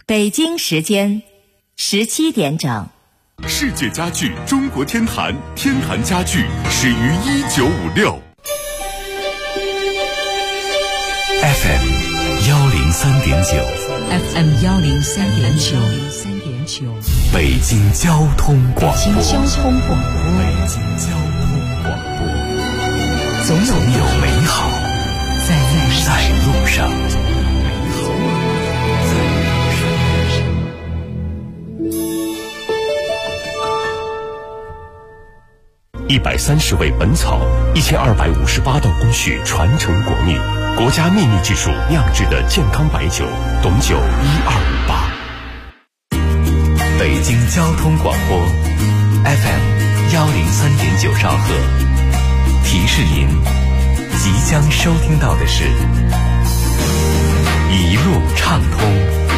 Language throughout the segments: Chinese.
北京时间17点整。 世界家具中国天坛，天坛家具始于1956。 FM 103.9，FM 103.9， 北京交通广播， 北京交通广播，总有美好在路上。 130味本草，1258道工序传承国秘，国家秘密技术酿制的健康白酒，董酒1258。 北京交通广播 FM 103.9兆赫，提示您即将收听到的是一路畅通。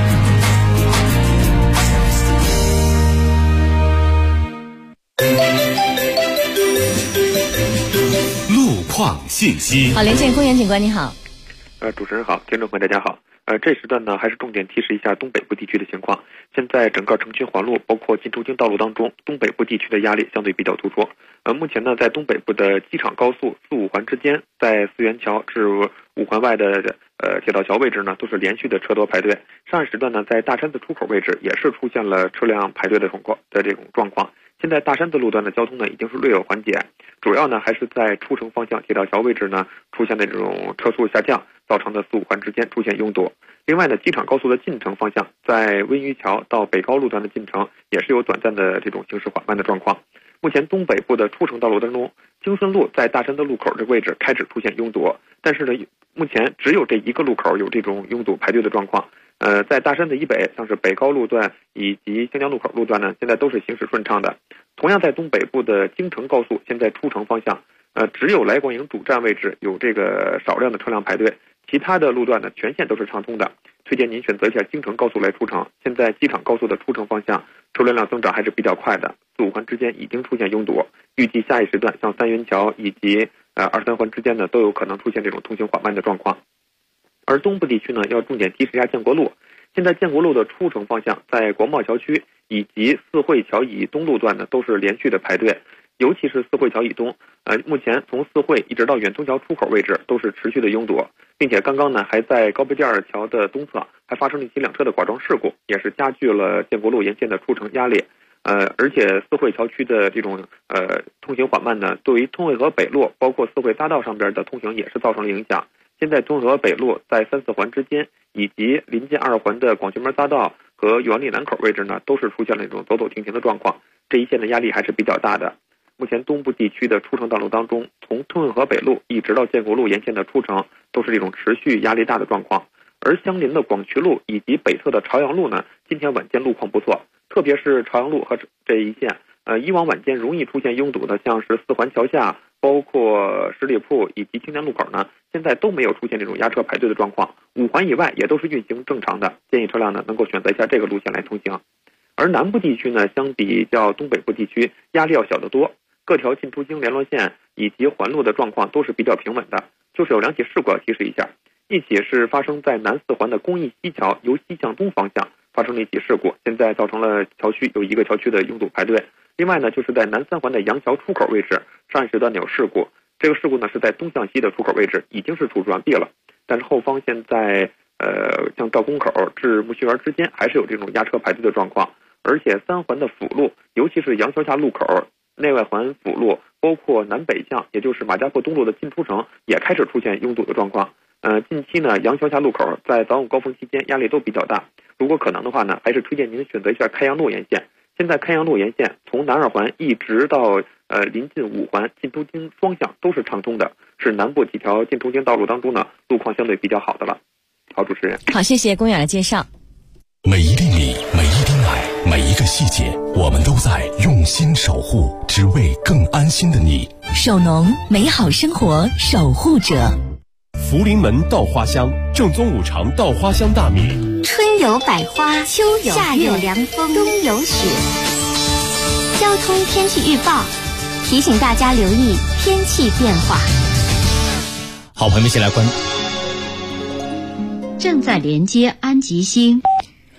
路况信息。 好，连线公园警官你好。 主持人好，听众朋友大家好。这时段呢还是重点提示一下东北部地区的情况。现在整个城区环路包括进出京道路当中，东北部地区的压力相对比较突出。目前呢在东北部的机场高速4、5环之间，在四元桥至5环外的铁道桥位置呢都是连续的车多排队。上一时段呢在大山子出口位置也是出现了车辆排队的这种状况。现在大山子路段的交通呢已经是略有缓解，主要呢还是在出城方向铁道桥位置呢出现的这种车速下降，造成的4、5环之间出现拥堵。另外呢，机场高速的进城方向，在温榆桥到北高路段的进城也是有短暂的这种行驶缓慢的状况。目前东北部的出城道路当中，京顺路在大山的路口这个位置开始出现拥堵，但是呢，目前只有这一个路口有这种拥堵排队的状况。在大山的以北，像是北高路段以及兴江路口路段呢，现在都是行驶顺畅的。同样在东北部的京承高速，现在出城方向，只有来广营主站位置有这个少量的车辆排队，其他的路段呢全线都是畅通的。推荐您选择一下京承高速来出城。现在机场高速的出城方向车流量增长还是比较快的，4、5环之间已经出现拥堵，预计下一时段像三元桥以及2、3环之间呢都有可能出现这种通行缓慢的状况。而东部地区呢要重点提示一下建国路。现在建国路的出城方向，在国贸桥区以及四惠桥以东路段呢都是连续的排队，尤其是四惠桥以东，目前从四惠一直到远通桥出口位置都是持续的拥堵，并且刚刚呢还在高碑店桥的东侧还发生了一起2车的剐撞事故，也是加剧了建国路沿线的出城压力。而且四惠桥区的这种通行缓慢呢，对于通惠河北路包括四惠大道上边的通行也是造成了影响。现在通惠河北路在3、4环之间，以及临近2环的广渠门匝道和元里南口位置呢，都是出现了一种走走停停的状况，这一线的压力还是比较大的。目前东部地区的出城道路当中，从通惠河北路一直到建国路沿线的出城都是这种持续压力大的状况。而相邻的广渠路以及北侧的朝阳路呢，今天晚间路况不错，特别是朝阳路和这一线，以往晚间容易出现拥堵的，像是4环桥下，包括十里铺以及青年路口呢，现在都没有出现这种压车排队的状况，5环以外也都是运行正常的，建议车辆呢能够选择一下这个路线来通行。而南部地区呢，相比较东北部地区压力要小得多，各条进出京联络线以及环路的状况都是比较平稳的，就是有2起事故要提示一下。一起是发生在南4环的公益西桥由西向东方向发生了一起事故，现在造成了桥区有1个桥区的拥堵排队。另外呢，就是在南3环的杨桥出口位置，上一时段有事故，这个事故呢是在东向西的出口位置，已经是处置完毕了，但是后方现在像赵公口至木樨园之间还是有这种压车排队的状况。而且3环的辅路，尤其是杨桥下路口、内外环辅路，包括南北向，也就是马家坡东路的进出城也开始出现拥堵的状况。近期呢，杨桥下路口在早晚高峰期间压力都比较大，如果可能的话呢，还是推荐您选择一下开阳路沿线。现在开阳路沿线从南2环一直到临近5环进出京双向都是畅通的，是南部几条进出京道路当中呢路况相对比较好的了。好，主持人。 好，谢谢公园的介绍。 每一粒米，每一滴奶，每一个细节，我们都在用心守护，只为更安心的你。 守农，美好生活守护者。 福临门稻花香，正宗5常稻花香大米。 春有百花，秋有夏有凉风，冬有雪。交通天气预报提醒大家留意天气变化。 好，朋友们一起来关注。 正在连接安吉星。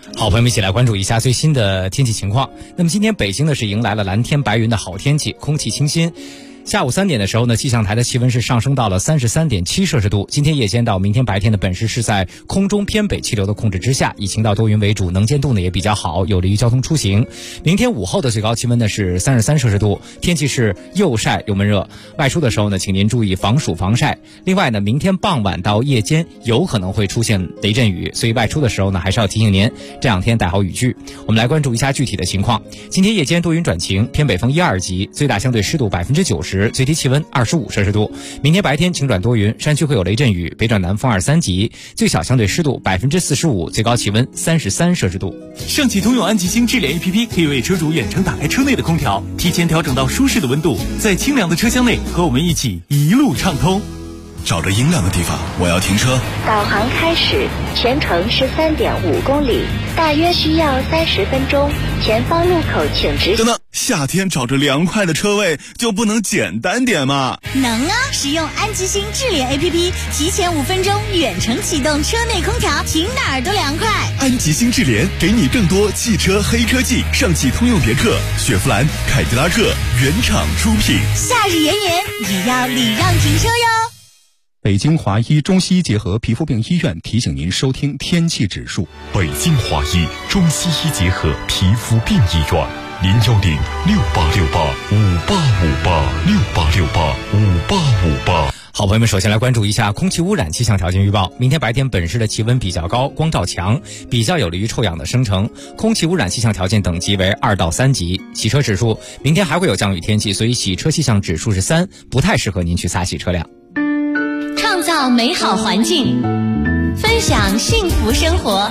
好，朋友们一起来关注一下最新的天气情况。那么今天北京呢是迎来了蓝天白云的好天气，空气清新。下午3点的时候呢，气象台的气温是上升到了33.7摄氏度。今天夜间到明天白天的本市是在空中偏北气流的控制之下，以晴到多云为主，能见度呢也比较好，有利于交通出行。明天午后的最高气温呢是33摄氏度，天气是又晒又闷热。外出的时候呢，请您注意防暑防晒。另外呢，明天傍晚到夜间有可能会出现雷阵雨，所以外出的时候呢，还是要提醒您这2天带好雨具。我们来关注一下具体的情况。今天夜间多云转晴，偏北风1、2级，最大相对湿度90%。最低气温25摄氏度。明天白天晴转多云，山区会有雷阵雨，北转南风2、3级，最小相对湿度45%，最高气温33摄氏度。 上汽通用安吉星智联 APP 可以为车主远程打开车内的空调，提前调整到舒适的温度，在清凉的车厢内和我们一起一路畅通。 找着阴凉的地方，我要停车。 导航开始，全程13.5公里，大约需要30分钟。前方路口请直行。 等等，夏天找着凉快的车位就不能简单点吗？ 能啊！使用安吉星智联 APP， 提前5分钟远程启动车内空调，停哪儿都凉快。 安吉星智联给你更多汽车黑科技，上汽通用别克、雪佛兰、凯迪拉克原厂出品。 夏日炎炎也要礼让停车哟。 北京华医中西医结合皮肤病医院提醒您收听天气指数。 北京华医中西医结合皮肤病医院，010-6868-5858，6868-5858。 好，朋友们，首先来关注一下空气污染气象条件预报。明天白天本市的气温比较高，光照强，比较有利于臭氧的生成，空气污染气象条件等级为2到3级。洗车指数，明天还会有降雨天气，所以洗车气象指数是3，不太适合您去擦洗车辆。 创造美好环境，分享幸福生活。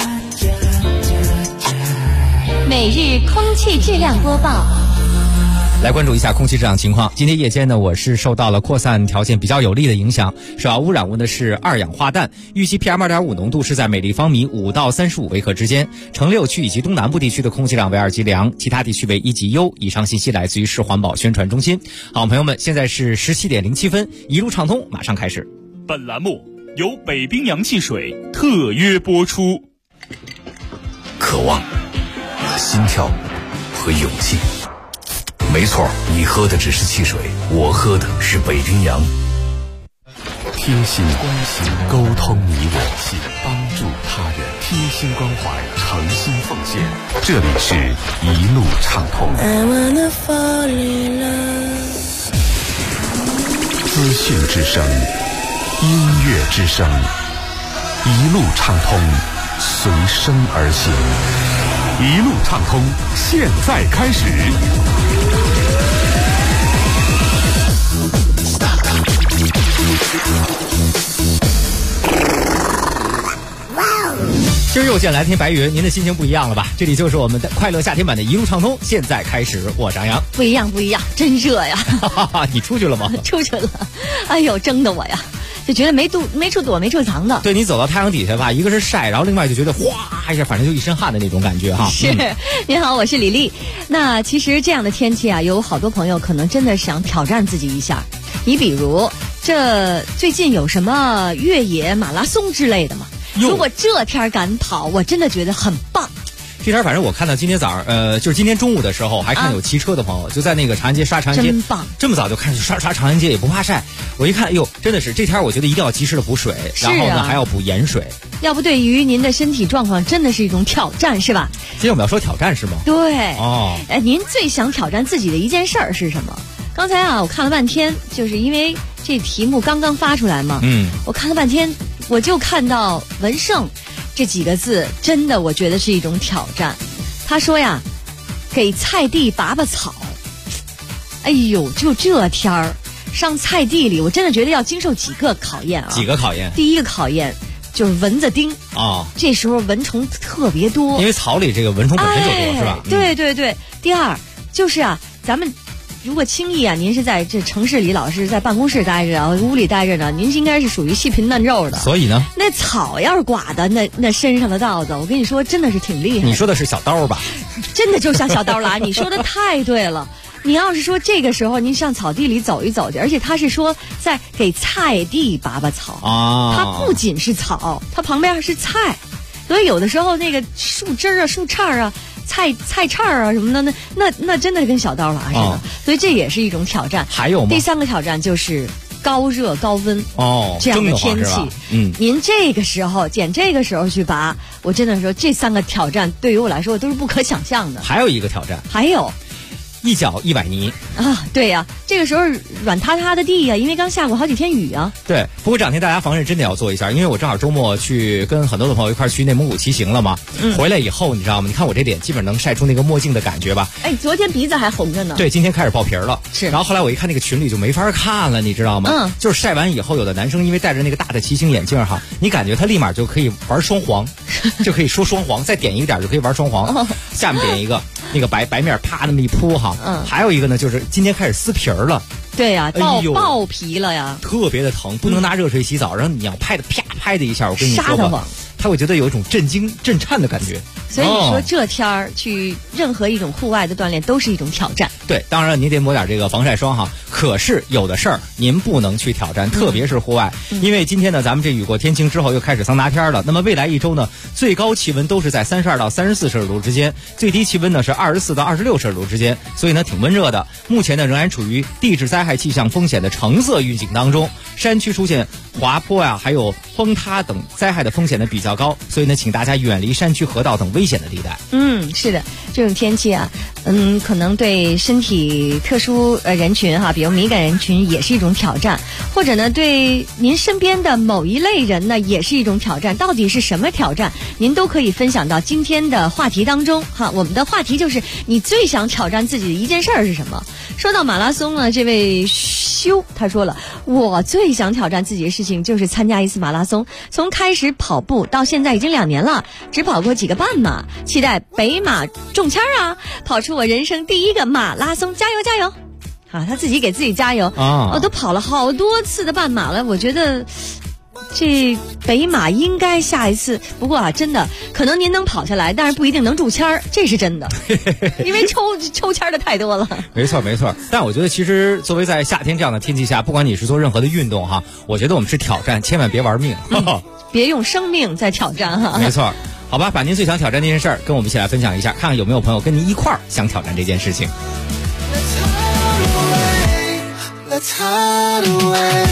每日空气质量播报。 来关注一下空气质量情况。今天夜间呢，我市受到了扩散条件比较有利的影响，首要污染物呢是2氧化氮，预计 PM2.5 浓度是在每立方米5到35微克之间。城6区以及东南部地区的空气量为2级良，其他地区为1级优。以上信息来自于市环保宣传中心。好，朋友们，现在是17点07分，一路畅通马上开始。 本栏目由北冰洋汽水特约播出。 渴望、心跳和勇气。没错，你喝的只是汽水，我喝的是北冰洋。 贴心关心，沟通你我心，帮助他人，贴心关怀，诚心奉献。这里是一路畅通。资讯之声，音乐之声，一路畅通，随声而行。一路畅通，现在开始。 今儿又见蓝天白云，您的心情不一样了吧？这里就是我们的快乐夏天版的一路畅通，现在开始。我是杨洋。 不一样，真热呀！ 你出去了吗？ 出去了，哎呦，蒸的我呀，就觉得没处躲没处藏的。 对，你走到太阳底下吧，一个是晒，然后另外就觉得哗一下，反正就一身汗的那种感觉哈。 是，您好，我是李丽。那其实这样的天气啊，有好多朋友可能真的想挑战自己一下。你比如，这最近有什么越野马拉松之类的吗？如果这天敢跑，我真的觉得很棒。 这天反正我看到今天早上，就是今天中午的时候，还看有骑车的朋友，就在那个长安街刷长安街， 真棒！ 这么早就开始刷长安街，也不怕晒。我一看，哎呦，真的是这天，我觉得一定要及时的补水，然后呢还要补盐水。 要不对于您的身体状况真的是一种挑战，是吧？ 今天我们要说挑战是吗？ 对。 哦。 您最想挑战自己的一件事儿是什么？刚才啊，我看了半天，就是因为这题目刚刚发出来嘛，我看了半天，我就看到文胜这几个字，真的我觉得是一种挑战。他说呀，给菜地拔拔草。哎呦，就这天儿上菜地里，我真的觉得要经受几个考验啊。 几个考验？ 第一个考验就是蚊子叮啊， 这时候蚊虫特别多， 因为草里这个蚊虫本身就多，是吧？ 对对对。第二就是啊，咱们如果轻易啊，您是在这城市里老是在办公室待着啊，屋里待着呢，您应该是属于细皮嫩肉的。 所以呢， 那草要是刮的那身上的稻子，我跟你说真的是挺厉害。 你说的是小刀吧？ 真的就像小刀啦！你说的太对了。你要是说这个时候您上草地里走一走去，而且他是说在给菜地拔拔草啊， 它不仅是草，它旁边是菜。 所以有的时候那个树枝啊、树杈啊、菜杈啊什么的，那真的跟小刀剌似的。所以这也是一种挑战。 还有吗？ 第3个挑战就是高热高温这样的天气。您这个时候去拔，我真的说这3个挑战对于我来说都是不可想象的。 还有一个挑战， 还有一脚一崴泥啊！对呀，这个时候软塌塌的地呀，因为刚下过好几天雨啊。 对，不过这2天大家防晒真的要做一下，因为我正好周末去跟很多的朋友一块去内蒙古骑行了嘛。回来以后你知道吗？你看我这脸基本能晒出那个墨镜的感觉吧？ 哎，昨天鼻子还红着呢。 对，今天开始爆皮了。 是。 然后后来我一看那个群里就没法看了，你知道吗？就是晒完以后，有的男生因为戴着那个大的骑行眼镜哈，你感觉他立马就可以玩双黄，就可以说双黄，再点一点就可以玩双黄。下面点一个那个白面啪那么一铺哈。还有一个呢，就是今天开始撕皮儿了。 对呀，爆皮了呀， 特别的疼，不能拿热水洗澡，然后你要拍的啪拍的一下，我跟你说吧，他会觉得有一种震颤的感觉。 所以你说这天儿去任何一种户外的锻炼都是一种挑战。 对，当然您得抹点这个防晒霜哈。可是有的事儿您不能去挑战，特别是户外，因为今天呢，咱们这雨过天晴之后又开始桑拿天了。那么未来1周呢，最高气温都是在32到34摄氏度之间，最低气温呢是24到26摄氏度之间，所以呢挺温热的。目前呢仍然处于地质灾害气象风险的橙色预警当中，山区出现滑坡呀，还有崩塌等灾害的风险呢比较高，所以呢请大家远离山区河道等危险的地带。 是的，这种天气啊，可能对身体特殊人群哈，比如敏感人群也是一种挑战，或者呢对您身边的某一类人呢也是一种挑战。到底是什么挑战，您都可以分享到今天的话题当中哈。我们的话题就是你最想挑战自己的一件事儿是什么？说到马拉松呢，这位修他说了，我最想挑战自己的事情就是参加一次马拉松，从开始跑步到现在已经2年了，只跑过几个半马，期待北马中签啊，跑出我人生第1个马拉松，加油加油！他自己给自己加油啊！我都跑了好多次的半马了，我觉得这北马应该下一次。不过真的可能您能跑下来，但是不一定能中签，这是真的，因为抽签的太多了。 没错。但我觉得其实作为在夏天这样的天气下，不管你是做任何的运动哈，我觉得我们是挑战，千万别玩命， 别用生命在挑战哈。 没错。好吧，把您最想挑战这件事儿跟我们一起来分享一下，看看有没有朋友跟您一块儿想挑战这件事情。Let's hide away.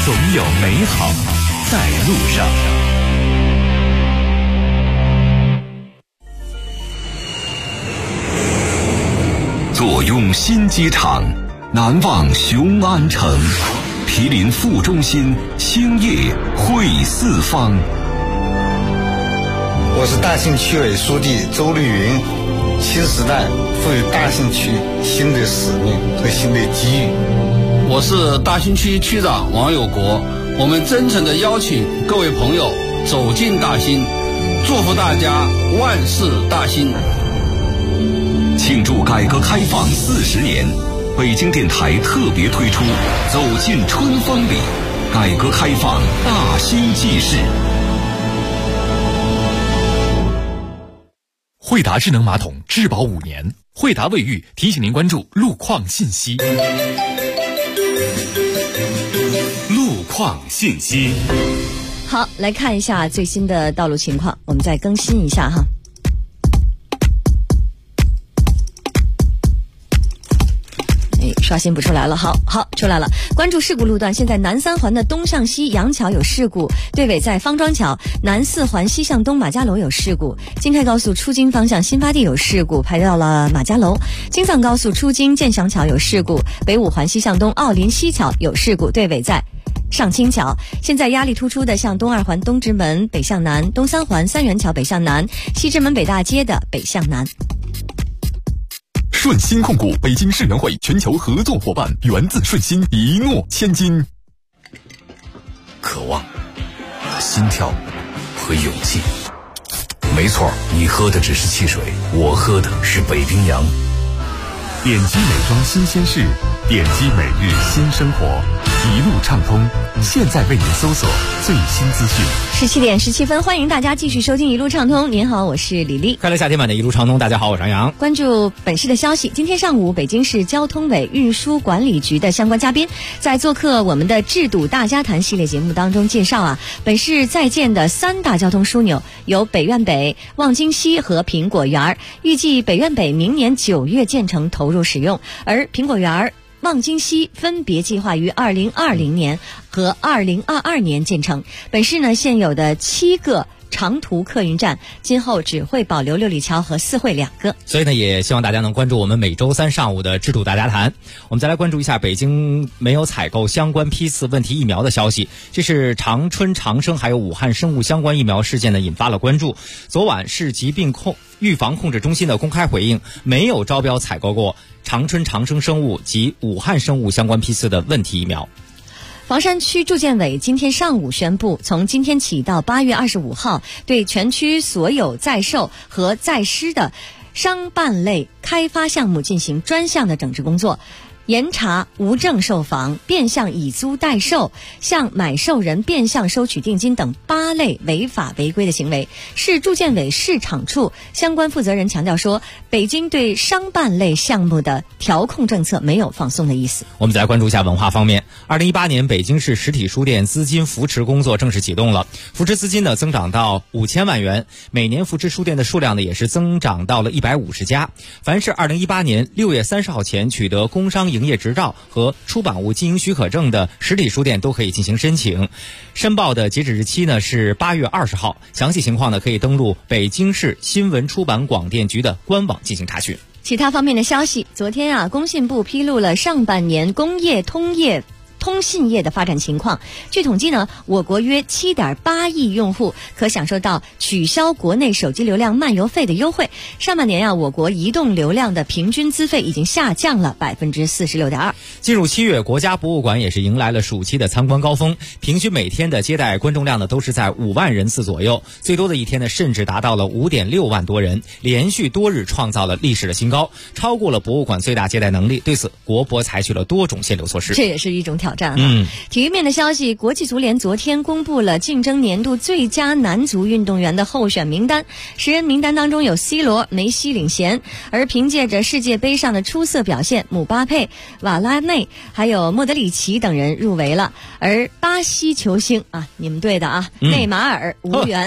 总有美好在路上。 坐拥新机场，难忘雄安城。毗邻副中心，兴业汇四方。 我是大兴区委书记周绿云。新时代赋予大兴区新的使命和新的机遇。 我是大兴区区长王有国。我们真诚地邀请各位朋友走进大兴，祝福大家万事大兴。 庆祝改革开放40年，北京电台特别推出《走进春风里》，改革开放大兴纪事。 惠达智能马桶质保5年，惠达卫浴提醒您关注路况信息。路况信息。 好，来看一下最新的道路情况，我们再更新一下哈。刷新不出来了，好出来了。关注事故路段，现在南3环的东向西杨桥有事故，对尾在方庄桥；南4环西向东马家楼有事故，京开高速出京方向新发地有事故，排到了马家楼；京藏高速出京建祥桥有事故，北5环西向东奥林西桥有事故，对尾在上清桥。现在压力突出的向东2环东直门北向南，东3环三元桥北向南，西直门北大街的北向南。 顺鑫控股北京世园会全球合作伙伴，源自顺鑫，一诺千金。 渴望、心跳和勇气。没错，你喝的只是汽水，我喝的是北冰洋。 点击美妆新鲜事，点击每日新生活，一路畅通，现在为您搜索最新资讯。 17点17分，欢迎大家继续收听一路畅通。您好，我是李丽。 快乐夏天版的一路畅通，大家好，我是杨洋。 关注本市的消息，今天上午，北京市交通委运输管理局的相关嘉宾在做客我们的制堵大家谈系列节目当中介绍本市在建的3大交通枢纽有北苑北、望京西和苹果园，预计北苑北明年9月建成投入使用，而苹果园、望京西分别计划于2020年和2022年建成。本市呢现有的7个长途客运站，今后只会保留六里桥和四惠2个。 所以呢，也希望大家能关注我们每周3上午的制度大家谈。我们再来关注一下北京没有采购相关批次问题疫苗的消息。这是长春长生还有武汉生物相关疫苗事件呢，引发了关注。昨晚市疾病预防控制中心的公开回应，没有招标采购过长春长生生物及武汉生物相关批次的问题疫苗。 房山区住建委今天上午宣布，从今天起到8月25号，对全区所有在售和在施的商办类开发项目进行专项的整治工作，严查无证售房、变相以租代售、向买受人变相收取定金等8类违法违规的行为。市住建委市场处相关负责人强调说，北京对商办类项目的调控政策没有放松的意思。 我们再来关注一下文化方面。2018年北京市实体书店资金扶持工作正式启动了，扶持资金呢增长到5000万元，每年扶持书店的数量呢也是增长到了150家。凡是2018年6月30号前取得工商营业执照和出版物经营许可证的实体书店都可以进行申请，申报的截止日期呢是8月20号。详细情况呢可以登录北京市新闻出版广电局的官网进行查询。 其他方面的消息，昨天工信部披露了上半年工业通信业的发展情况。据统计呢，我国约7.8亿用户可享受到取消国内手机流量漫游费的优惠。上半年我国移动流量的平均资费已经下降了46.2%。 进入7月，国家博物馆也是迎来了暑期的参观高峰，平均每天的接待观众量呢都是在5万人次左右，最多的一天呢甚至达到了5.6万多人，连续多日创造了历史的新高，超过了博物馆最大接待能力。对此，国博采取了多种限流措施， 这也是一种挑战。体育面的消息，国际足联昨天公布了竞争年度最佳男足运动员的候选名单，10人名单当中有 C 罗、梅西领衔，而凭借着世界杯上的出色表现，姆巴佩、瓦拉内还有莫德里奇等人入围了。而巴西球星你们队的内马尔无缘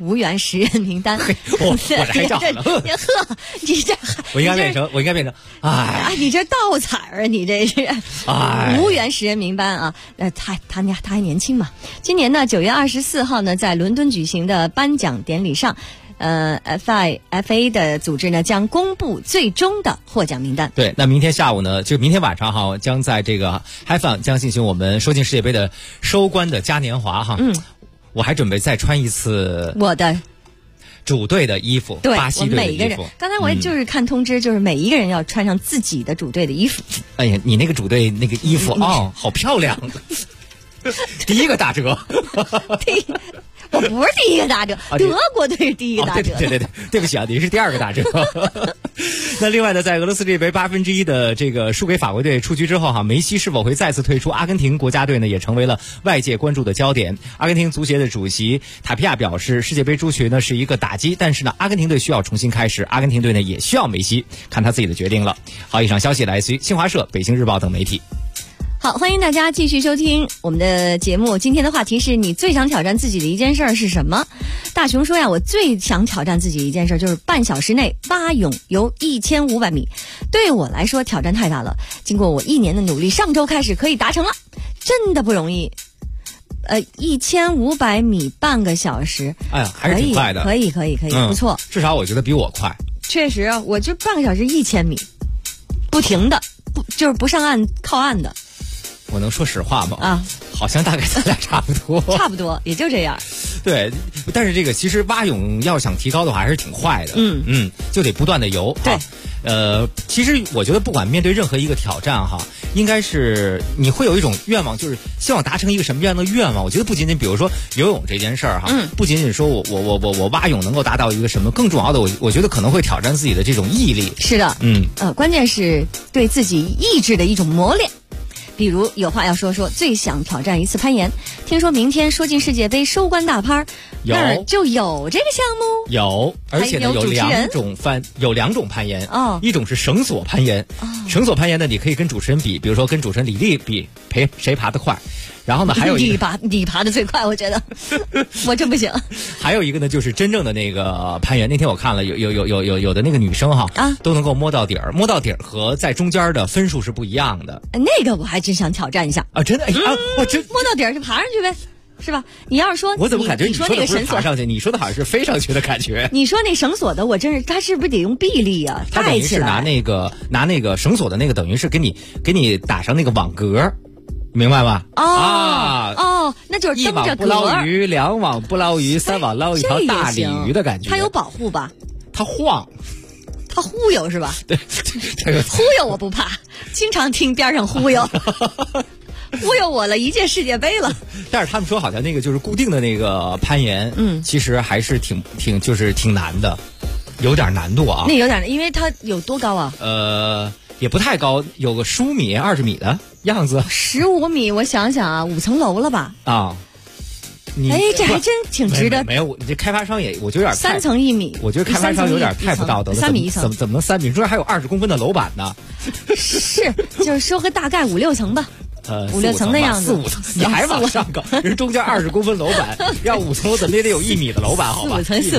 无缘10人名单。 我还叫了， 呵，你这我应该变成，哎， 你这倒彩啊，你这是无缘10人名单啊。他还年轻嘛。今年呢9月24号呢，在伦敦举行的颁奖典礼上。FIFA 的组织呢将公布最终的获奖名单。 对，那明天下午呢，就明天晚上哈，将在这个 HiFun 将进行我们收进世界杯的收官的嘉年华哈。我还准备再穿一次我的主队的衣服， 对， 巴西队的衣服。 每一个人，刚才我也就是看通知，就是每一个人要穿上自己的主队的衣服。 哎呀，你那个主队那个衣服好漂亮，第一个打折。 我不是第一个打折，德国队是第一个打折。 对不起啊，你是第二个打折。那另外呢，在俄罗斯这杯1/8的这个输给法国队出局之后哈，梅西是否会再次退出阿根廷国家队呢，也成为了外界关注的焦点。阿根廷足协的主席塔皮亚表示，世界杯出局呢是一个打击，但是呢，阿根廷队需要重新开始，阿根廷队呢也需要梅西，看他自己的决定了。好，以上消息来自于新华社、北京日报等媒体。 好，欢迎大家继续收听我们的节目。今天的话题是你最想挑战自己的一件事是什么？大雄说呀，我最想挑战自己的一件事就是半小时内蛙泳游1500米。对我来说挑战太大了，经过我1年的努力，上周开始可以达成了，真的不容易。1500米半个小时， 哎呀，还是挺快的。 可以，不错。 至少我觉得比我快。 确实，我就半个小时1000米，不停的，就是不上岸靠岸的。 我能说实话吗？啊，好像大概咱俩差不多， 差不多也就这样。 对，但是这个其实蛙泳要想提高的话，还是挺快的。就得不断的游。 对， 其实我觉得不管面对任何一个挑战哈，应该是你会有一种愿望，就是希望达成一个什么样的愿望。我觉得不仅仅比如说游泳这件事儿哈，不仅仅说我蛙泳能够达到一个什么，更重要的我觉得可能会挑战自己的这种毅力。 是的，关键是对自己意志的一种磨练。比如有话要说，最想挑战一次攀岩。听说明天说进世界杯收官大拍，那儿就有这个项目。 有，而且呢有两种攀岩。一种是绳索攀岩。绳索攀岩呢，你可以跟主持人比如说跟主持人李丽比，谁爬得快。然后呢，还有一个你爬得最快，我觉得我真不行。 还有一个呢，就是真正的那个攀岩。那天我看了，有的那个女生哈都能够摸到底儿，摸到底儿和在中间的分数是不一样的。 那个我还真想挑战一下啊！真的我真摸到底儿就爬上去呗，是吧？你要是说我怎么感觉你说那个绳索爬上去，你说的好像是飞上去的感觉。 你说那绳索的，我真是他是不是得用臂力啊？ 他等于是拿那个绳索的那个，等于是给你打上那个网格。明白吧？ 那就是 1网不捞鱼，2网不捞鱼，3网捞一条大鲤鱼的感觉。 它有保护吧？ 它晃， 它忽悠是吧？ 对， 忽悠我不怕，经常听边上忽悠，忽悠我了一届世界杯了。 但是他们说好像那个就是固定的那个攀岩，其实还是挺难的，有点难度啊。 那有点，因为它有多高啊？ 也不太高，有个15米、20米的样子。 15米，我想想啊，5层楼了吧？ 啊， 这还真挺值得。 没有，你这开发商也，我觉得有点 3层1米。 我觉得开发商有点太不道德了。 3米1层， 怎么能3米？中间还有20公分的楼板呢？ 是，就是说个大概5、6层吧。5、6层的样子 ，4、5层，你还往上搞？人中间20公分楼板，要5层楼怎么也得有1米的楼板，好吧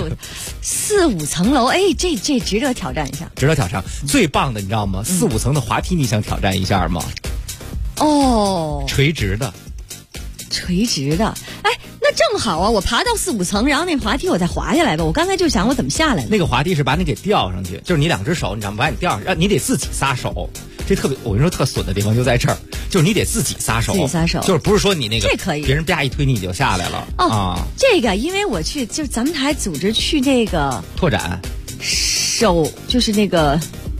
？4、5层楼，这值得挑战一下。 值得挑战，最棒的你知道吗？4、5层的滑梯，你想挑战一下吗？垂直的， 那正好啊！我爬到4、5层，然后那滑梯我再滑下来吧。我刚才就想我怎么下来呢？ 那个滑梯是把你给吊上去，就是你2只手，你知道吗？把你吊上，让你得自己撒手。这特别，我跟你说特损的地方就在这儿，就是你得自己撒手，就是不是说你那个这可以， 别人啪一推你就下来了这个因为我去，就是咱们台组织去那个拓展就是那个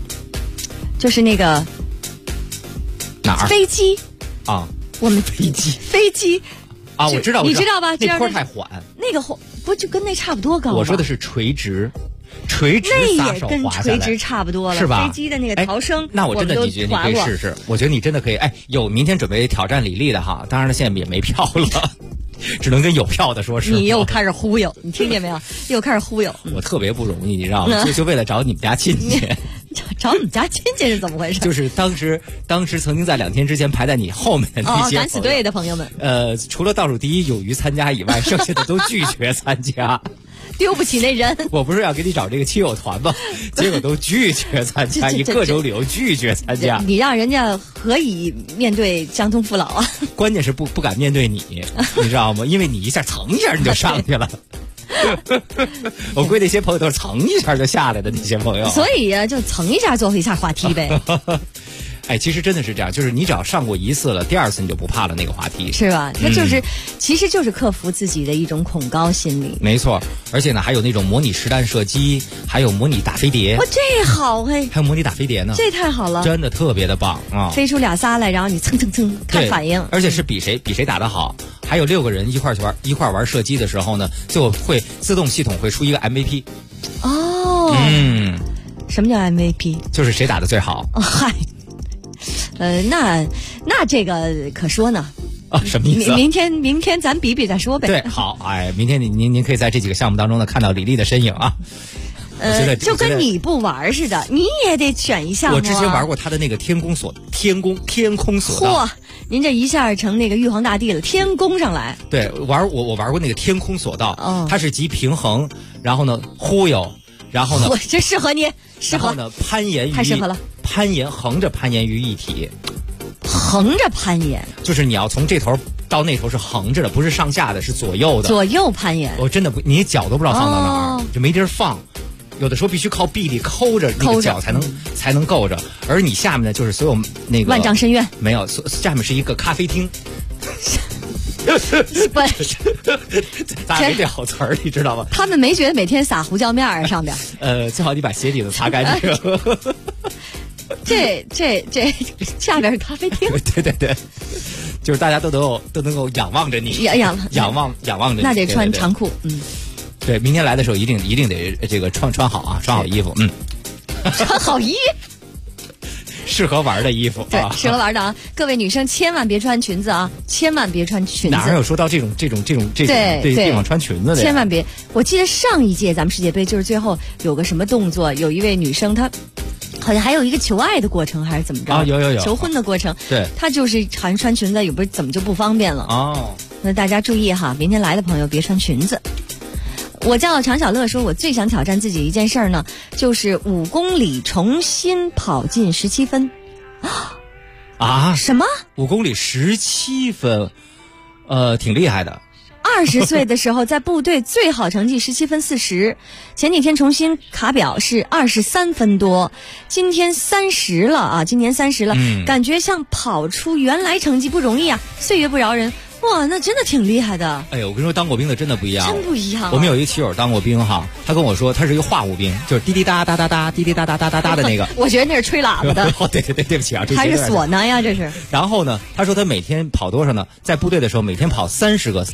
哪儿飞机啊？ 我们飞机啊，我知道， 你知道吧？ 那坡太缓， 那个不就跟那差不多高吗？ 我说的是垂直撒手滑下来， 那也跟垂直差不多了， 是吧？ 飞机的那个逃生， 那我真的你觉得你可以试试？我觉得你真的可以。有明天准备挑战李丽的哈，当然了，现在也没票了，只能跟有票的说是。 你又开始忽悠，你听见没有？又开始忽悠。 我特别不容易，你知道吗？就为了找你们家亲戚。 找你们家亲戚是怎么回事？ 就是当时曾经在2天之前排在你后面的那些敢死队的朋友们。 除了倒数第一有余参加以外，剩下的都拒绝参加。 丢不起那人。 我不是要给你找这个亲友团吗？结果都拒绝参加，以各种理由拒绝参加。 你让人家何以面对江东父老啊？ 关键是不敢面对你，你知道吗？因为你一下蹭一下你就上去了。我估计那些朋友都是蹭一下就下来的那些朋友， 所以就蹭一下做一下话题呗。 哎，其实真的是这样，就是你只要上过一次了，第二次你就不怕了那个滑梯， 是吧？它就是，其实就是克服自己的一种恐高心理。 没错，而且呢，还有那种模拟实弹射击，还有模拟打飞碟。 哇，这好嘿！ 还有模拟打飞碟呢， 这太好了， 真的特别的棒啊！ 飞出俩仨来，然后你蹭蹭蹭看反应， 而且是比谁打得好。还有6个人一块玩射击的时候呢，就会自动系统会出一个 MVP。 哦，什么叫 MVP？ 就是谁打得最好。 哦，嗨。那这个可说呢。 什么意思？ 明天咱比再说呗。 对，好，哎，明天您可以在这几个项目当中呢看到李丽的身影啊。 就跟你不玩似的，你也得选一项目。 我之前玩过他的那个天空索道。 嚯，您这一下成那个玉皇大帝了，天宫上来。 对，我玩过那个天空索道，它是集平衡，然后呢忽悠，然后呢我这适合你， 然后呢攀岩太适合了。 横着攀岩于一体。 横着攀岩就是你要从这头到那头是横着的，不是上下的，是左右的。 左右攀岩， 我真的不，你脚都不知道放到哪儿，就没地儿放。有的时候必须靠臂力抠着那个脚才能够着，而你下面呢就是所有那个万丈深渊没有，下面是一个咖啡厅。咋没这好词儿，你知道吗？ 他们没觉得每天撒胡椒面儿上边。 最好你把鞋底子擦干净。 这下边是咖啡厅。 对，就是大家都能够仰望着你，仰望着你。 那得穿长裤， 对，明天来的时候一定得这个穿好啊，穿好衣服， 穿好衣。 适合玩的衣服， 对，适合玩的啊！各位女生千万别穿裙子啊，千万别穿裙子。 哪有说到这种地方穿裙子的？ 千万别！我记得上一届咱们世界杯就是最后有个什么动作，有一位女生她好像还有一个求爱的过程还是怎么着啊？有求婚的过程。 对， 她就是穿裙子，也不是怎么就不方便了哦。 那大家注意哈，明天来的朋友别穿裙子。我叫常小乐说，我最想挑战自己一件事儿呢，就是5公里重新跑进17分。 啊？ 什么 ？5公里17分？挺厉害的。 20岁的时候在部队最好成绩17分40，前几天重新卡表是23分多，今天30了啊，今年30了，感觉像跑出原来成绩不容易啊，岁月不饶人。哇，那真的挺厉害的。 哎呦，我跟你说，当过兵的真的不一样， 真不一样。 我们有一个棋友当过兵哈，他跟我说他是一个话务兵，就是滴滴答答答答滴滴答答答答答的那个。 我觉得那是吹喇叭的。 哦，对不起啊， 还是唢呐呀，这是。 然后呢，他说他每天跑多少呢？在部队的时候每天跑三个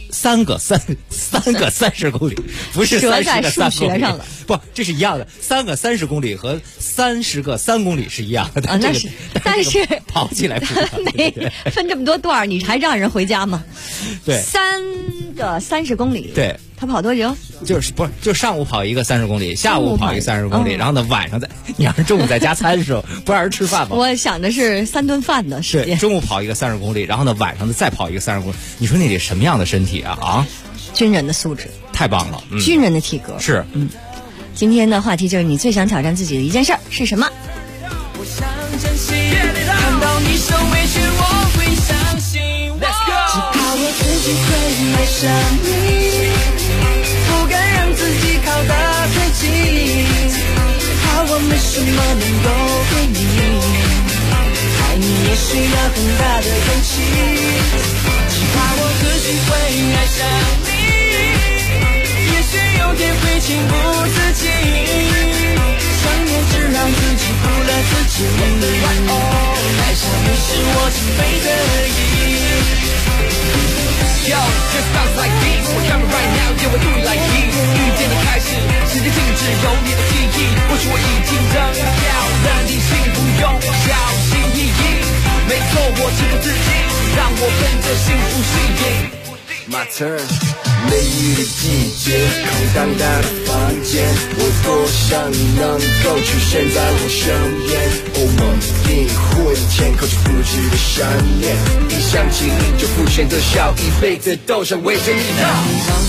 30公里，不是30个3公里。上了。不，这是一样的，3个30公里和30个3公里是一样的。 但是跑起来没分这么多段，你还让人回家吗？ 对 ，3个30公里。 对， 他跑多久？ 就上午跑一个30公里，下午跑一个30公里，然后呢晚上你要是中午在加餐的时候，不让人吃饭吗？ 我想的是3顿饭的时间。 对，中午跑一个30公里，然后呢晚上再跑一个30公里，你说那得什么样的身体啊？ 军人的素质太棒了， 军人的体格是。 今天的话题就是你最想挑战自己的一件事儿是什么？ 我想珍惜，看到你受委屈我会相信，只怕我自己会爱上你，不敢让自己靠得太近，怕我没什么能够给你，爱你也需要很大的勇气，只怕我自己会爱上你，也许有天会情不自禁，想念只让自己苦了自己，爱上你是我情非得已。Yo, just bounce like this, we're coming right now, yeah, we do it like this. 遇见你开始，时间静止，有你的记忆，或许我已经扔掉了你，幸福用小心翼翼。没错，我情不自禁，让我跟着幸福吸引。My turn。梅雨的季节，空荡荡的房间，我多想你能够出现在我身边。我一定会填口去不知的想念，一想起你就浮现的笑，一辈子都想围着你绕。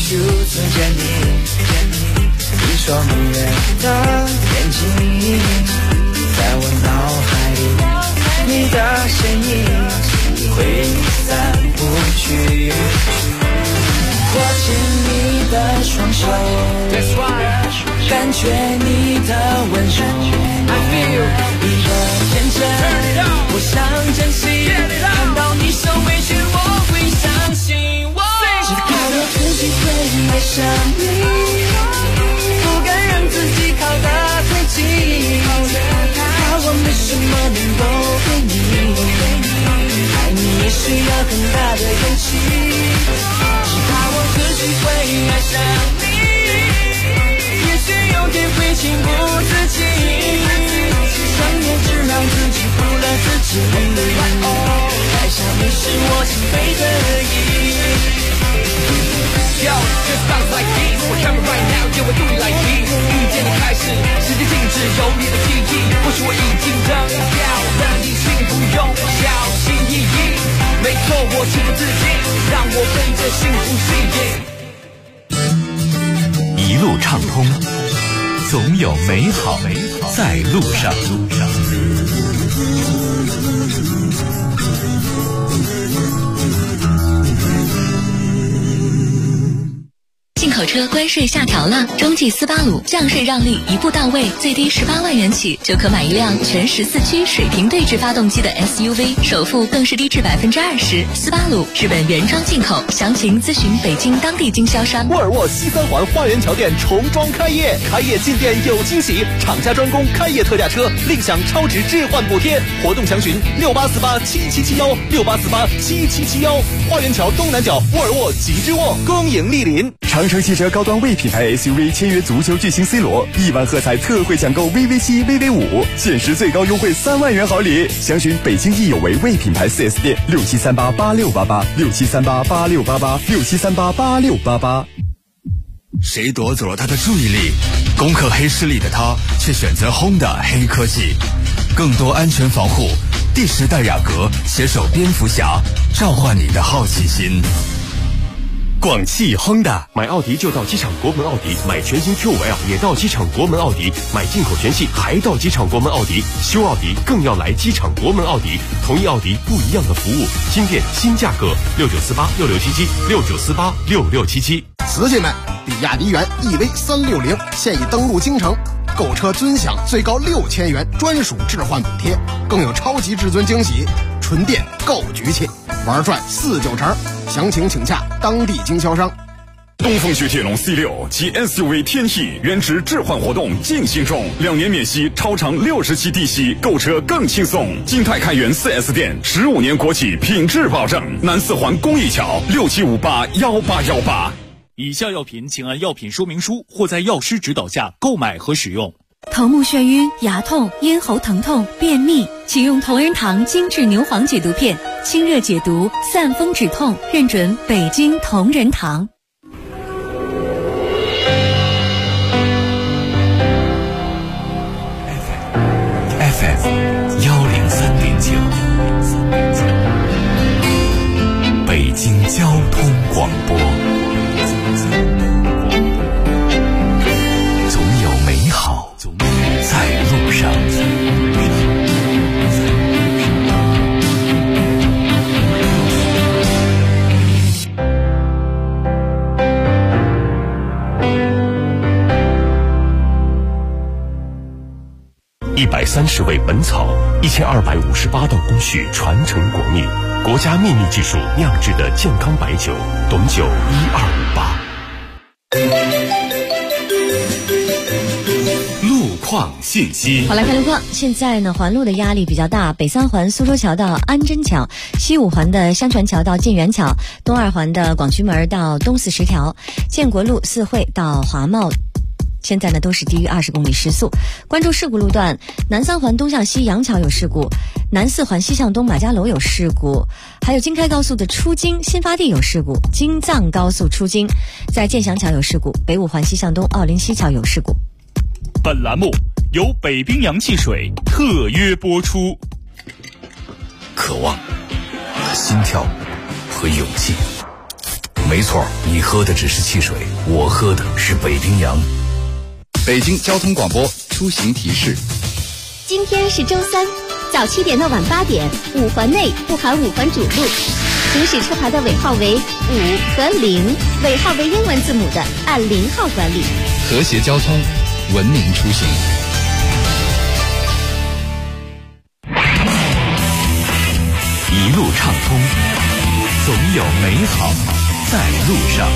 就存着你说明月的眼睛，在我脑海里，你的身影挥散不去。握紧你的双手，感觉你的温柔，一个天真，我想珍惜，看到你受委屈我会相信，只怕我自己会爱上你，不敢让自己靠得太近，怕我没什么能够给你，爱你也需要很大的勇气，只怕我自己会爱上你，也许有天会情不自禁，想念只让自己负了自己，爱上你是我情非得已。Yo, just bounce like this. We're coming right now, yeah, we're doing like this. 遇见的开始，时间静止，有你的记忆，或许我已经扔掉，让你幸福永小心翼翼。没错，我情不自禁，让我被这幸福吸引。 一路畅通，总有美好在路上。 进口车关税下调了，中际斯巴鲁降税让利一步到位，最低18万元起就可买一辆全14驱水平对置发动机的 SUV， 首付更是低至20%。斯巴鲁日本原装进口，详情咨询北京当地经销商。 沃尔沃西三环花园桥店重装开业，开业进店有惊喜，厂家专供开业特价车，另享超值置换补贴，活动详询68487771，68487771。花园桥东南角沃尔沃极致沃，恭迎莅临。 长城汽车高端 V 品牌 SUV 签约足球巨星 C 罗，1万喝彩特惠抢购 VV7、VV5，限时最高优惠3万元好礼。详询北京易有为 V 品牌 4S 店，67388688，67388688，67388688。 谁夺走了他的注意力？攻克黑势力的他，却选择 Honda 黑科技，更多安全防护。第10代雅阁携手蝙蝠侠，召唤你的好奇心。 广汽 Honda 买奥迪就到机场国门奥迪，买全新 Q5L 也到机场国门奥迪，买进口全系还到机场国门奥迪，修奥迪更要来机场国门奥迪，同一奥迪不一样的服务，新店新价格，69486677，69486677。 瓷器们，比亚迪元 EV360现已登陆京城，购车尊享最高6000元专属置换补贴，更有超级至尊惊喜，纯电够局气，玩转49成，详情请洽当地经销商。 东风雪铁龙 C6 及 SUV 天翼原值置换活动进行中，2年免息，超长60期低息，购车更轻松。金泰开元 4S 店，15年国企品质保证。南4环公益桥67581818。 以下药品请按药品说明书或在药师指导下购买和使用。 头目眩晕、牙痛、咽喉疼痛、便秘，请用同仁堂精致牛黄解毒片，清热解毒，散风止痛，认准北京同仁堂。 FM 103.9，北京交通广播。总有美好在路上。 130味本草，1258道工序传承国秘，国家秘密技术酿制的健康白酒，董酒1258。 路况信息。 好，来看路况。现在呢，环路的压力比较大，北3环苏州桥到安贞桥，西5环的香船桥到建元桥，东2环的广渠门到东四十条，建国路四惠到华贸。现在呢都是低于20公里时速。关注事故路段，南3环东向西杨桥有事故，南4环西向东马家楼有事故，还有京开高速的出京新发地有事故，京藏高速出京在建祥桥有事故，北5环西向东奥林西桥有事故。 本栏目由北冰洋汽水特约播出。 渴望、心跳和勇气，每没错，你喝的只是汽水，我喝的是北冰洋。 北京交通广播出行提示： 今天是周三，早7点到晚8点，5环内不含5环主路，行驶车牌的尾号为5和0，尾号为英文字母的按0号管理。 和谐交通，文明出行。 一路畅通，总有美好在路上。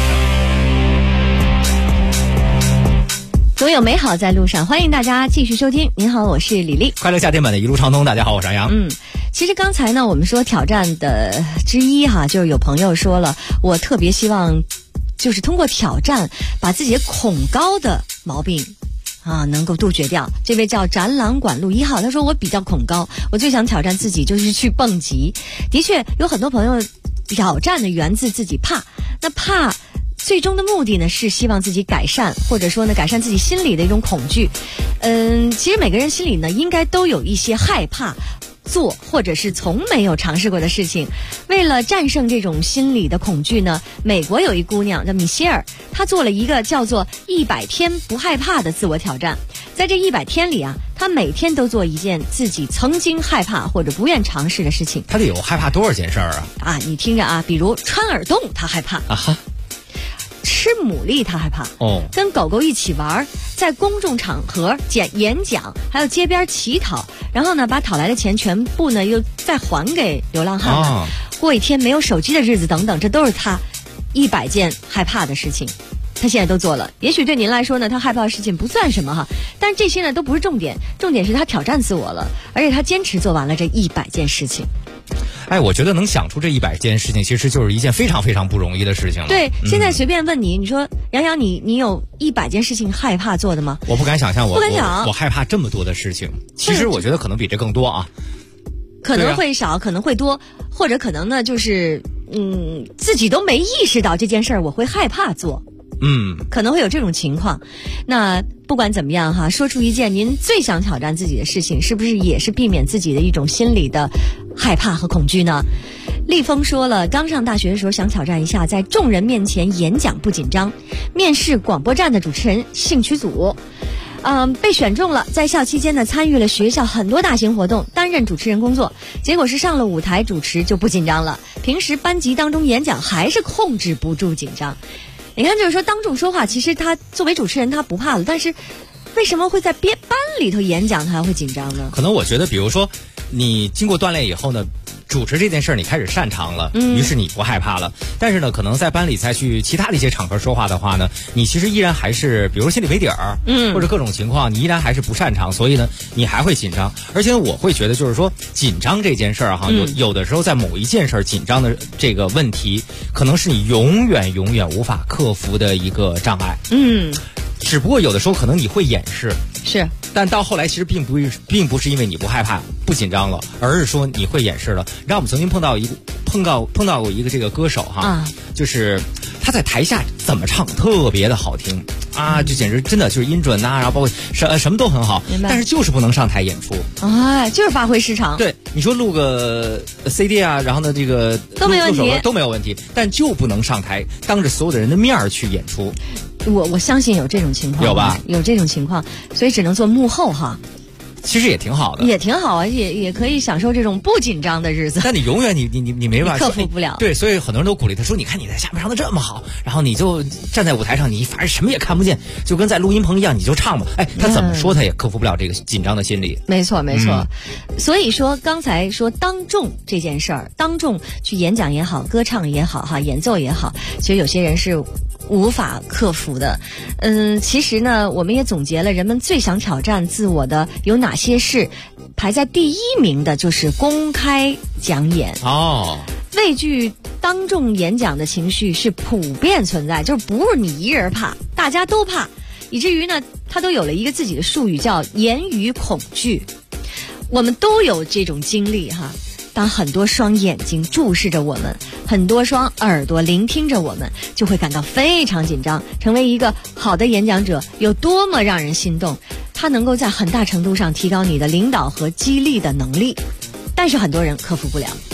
总有美好在路上，欢迎大家继续收听。您好，我是李丽。 快乐夏天版的一路畅通，大家好，我是杨洋。 其实刚才呢，我们说挑战的之一哈，就是有朋友说了，我特别希望就是通过挑战把自己的恐高的毛病能够杜绝掉。这位叫展览馆路1号，他说我比较恐高，我最想挑战自己就是去蹦极。的确有很多朋友挑战的源自自己怕，那怕最终的目的呢是希望自己改善，或者说呢改善自己心里的一种恐惧。其实每个人心里呢应该都有一些害怕做或者是从没有尝试过的事情。为了战胜这种心理的恐惧呢，美国有一姑娘叫米歇尔，她做了一个叫做100天不害怕的自我挑战。在这100天里她每天都做一件自己曾经害怕或者不愿尝试的事情。 她得有害怕多少件事儿你听着比如穿耳洞她害怕吃牡蛎他害怕跟狗狗一起玩，在公众场合演讲，还有街边乞讨，然后呢把讨来的钱全部呢又再还给流浪汉了，过一天没有手机的日子等等，这都是他100件害怕的事情。他现在都做了。也许对您来说呢，他害怕的事情不算什么但这些呢都不是重点，重点是他挑战自我了，而且他坚持做完了这100件事情。 我觉得能想出这100件事情，其实就是一件非常非常不容易的事情了。 对，现在随便问你说杨洋，你有100件事情害怕做的吗？ 我不敢想象， 不敢想， 我害怕这么多的事情。其实我觉得可能比这更多可能会少，可能会多，或者可能呢就是自己都没意识到这件事儿我会害怕做。可能会有这种情况。那不管怎么样说出一件您最想挑战自己的事情，是不是也是避免自己的一种心理的害怕和恐惧呢？立峰说了，刚上大学的时候想挑战一下在众人面前演讲不紧张，面试广播站的主持人兴趣组。被选中了，在校期间呢参与了学校很多大型活动，担任主持人工作，结果是上了舞台主持就不紧张了，平时班级当中演讲还是控制不住紧张。你看，就是说当众说话，其实他作为主持人他不怕了，但是为什么会在班里头演讲他还会紧张呢？ 可能我觉得比如说你经过锻炼以后呢，主持这件事儿你开始擅长了，于是你不害怕了。但是呢可能在班里再去其他的一些场合说话的话呢，你其实依然还是比如心里没底儿，或者各种情况你依然还是不擅长，所以呢你还会紧张。而且我会觉得就是说紧张这件事儿有的时候在某一件事儿紧张的这个问题，可能是你永远无法克服的一个障碍。只不过有的时候可能你会掩饰， 是， 但到后来其实并不是因为你不害怕不紧张了，而是说你会掩饰了。然后我们曾经碰到过一个这个歌手就是他在台下怎么唱特别的好听就简直真的就是音准然后包括什么都很好，但是就是不能上台演出就是发挥失常。 对，你说录个 CD 然后呢这个都没问题， 都没有问题，但就不能上台当着所有的人的面儿去演出。 我相信有这种情况， 有吧？ 有这种情况，所以只能做幕后其实也挺好的， 也挺好也可以享受这种不紧张的日子。 但你永远你没办法克服不了。 对，所以很多人都鼓励他说：“你看你在下面唱的这么好，然后你就站在舞台上，你反正什么也看不见，就跟在录音棚一样，你就唱吧。”他怎么说他也克服不了这个紧张的心理。 没错。所以说刚才说当众这件事儿，当众去演讲也好，歌唱也好演奏也好，其实有些人是无法克服的。其实呢我们也总结了人们最想挑战自我的有哪些事，排在第1名的就是公开讲演。畏惧当众演讲的情绪是普遍存在，就是不是你一人怕，大家都怕，以至于呢他都有了一个自己的术语叫言语恐惧。我们都有这种经历当很多双眼睛注视着我们，很多双耳朵聆听着我们，就会感到非常紧张。成为一个好的演讲者有多么让人心动，它能够在很大程度上提高你的领导和激励的能力，但是很多人克服不了。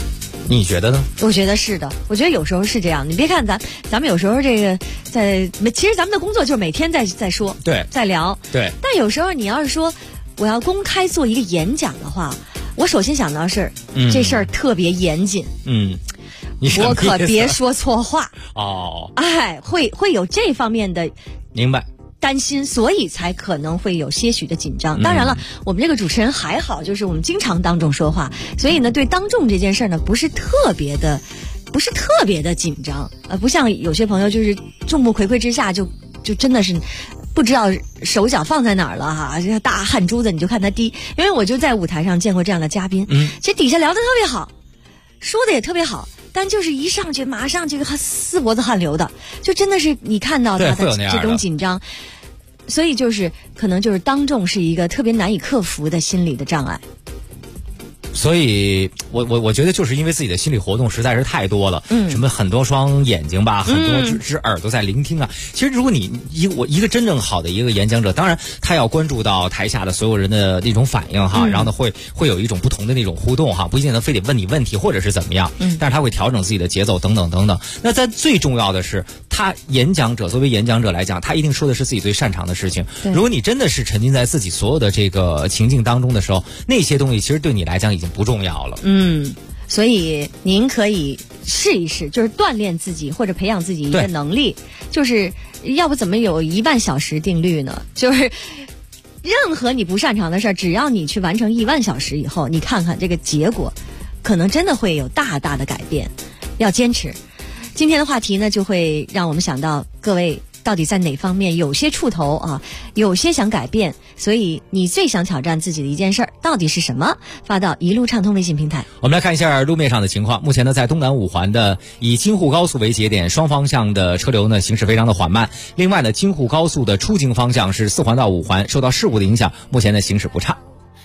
你觉得呢？ 我觉得是的，我觉得有时候是这样。你别看咱们有时候这个其实咱们的工作就是每天在说， 对， 在聊， 对。 但有时候你要是说我要公开做一个演讲的话，我首先想到是、这事儿特别严谨，我可别说错话哦， 哎，会有这方面的明白。 担心，所以才可能会有些许的紧张。当然了，我们这个主持人还好，就是我们经常当众说话，所以呢，对当众这件事呢，不是特别的紧张。不像有些朋友就是众目睽睽之下就真的是不知道手脚放在哪儿了哈，这大汗珠子你就看他滴。因为我就在舞台上见过这样的嘉宾，其实底下聊得特别好，说的也特别好。但就是一上去马上这个四脖子汗流的，就真的是你看到他的这种紧张，所以就是可能就是当众是一个特别难以克服的心理的障碍。 所以我觉得就是因为自己的心理活动实在是太多了，什么很多双眼睛吧，很多只耳朵在聆听啊。其实如果你一个真正好的一个演讲者，当然他要关注到台下的所有人的那种反应哈，然后呢会有一种不同的那种互动哈，不一定能非得问你问题或者是怎么样，但是他会调整自己的节奏等等等等。那在最重要的是，他作为演讲者来讲，他一定说的是自己最擅长的事情。如果你真的是沉浸在自己所有的这个情境当中的时候，那些东西其实对你来讲已经不重要了。 所以您可以试一试，就是锻炼自己或者培养自己一个能力，就是要不怎么有1万小时定律呢？就是任何你不擅长的事儿，只要你去完成1万小时以后，你看看这个结果，可能真的会有大大的改变。要坚持。今天的话题呢，就会让我们想到各位到底在哪方面有些触头啊，有些想改变，所以你最想挑战自己的一件事儿到底是什么？发到一路畅通微信平台。 我们来看一下路面上的情况。目前呢，在东南5环的以京沪高速为节点，双方向的车流呢行驶非常的缓慢。另外呢，京沪高速的出京方向是4环到5环，受到事故的影响，目前的行驶不畅。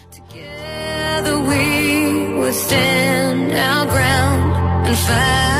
Together we would stand our ground and fight.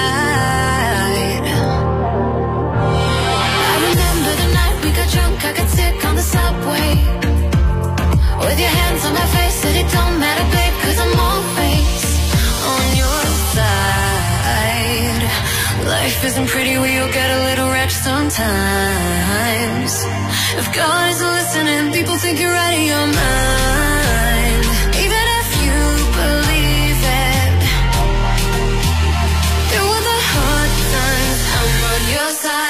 I got sick on the subway with your hands on my face, said it don't matter, babe, cause I'm always on your side. Life isn't pretty, we'll get a little wretched sometimes. If God isn't listening, people think you're out of your mind. Even if you believe it, through all the hard times, I'm on your side.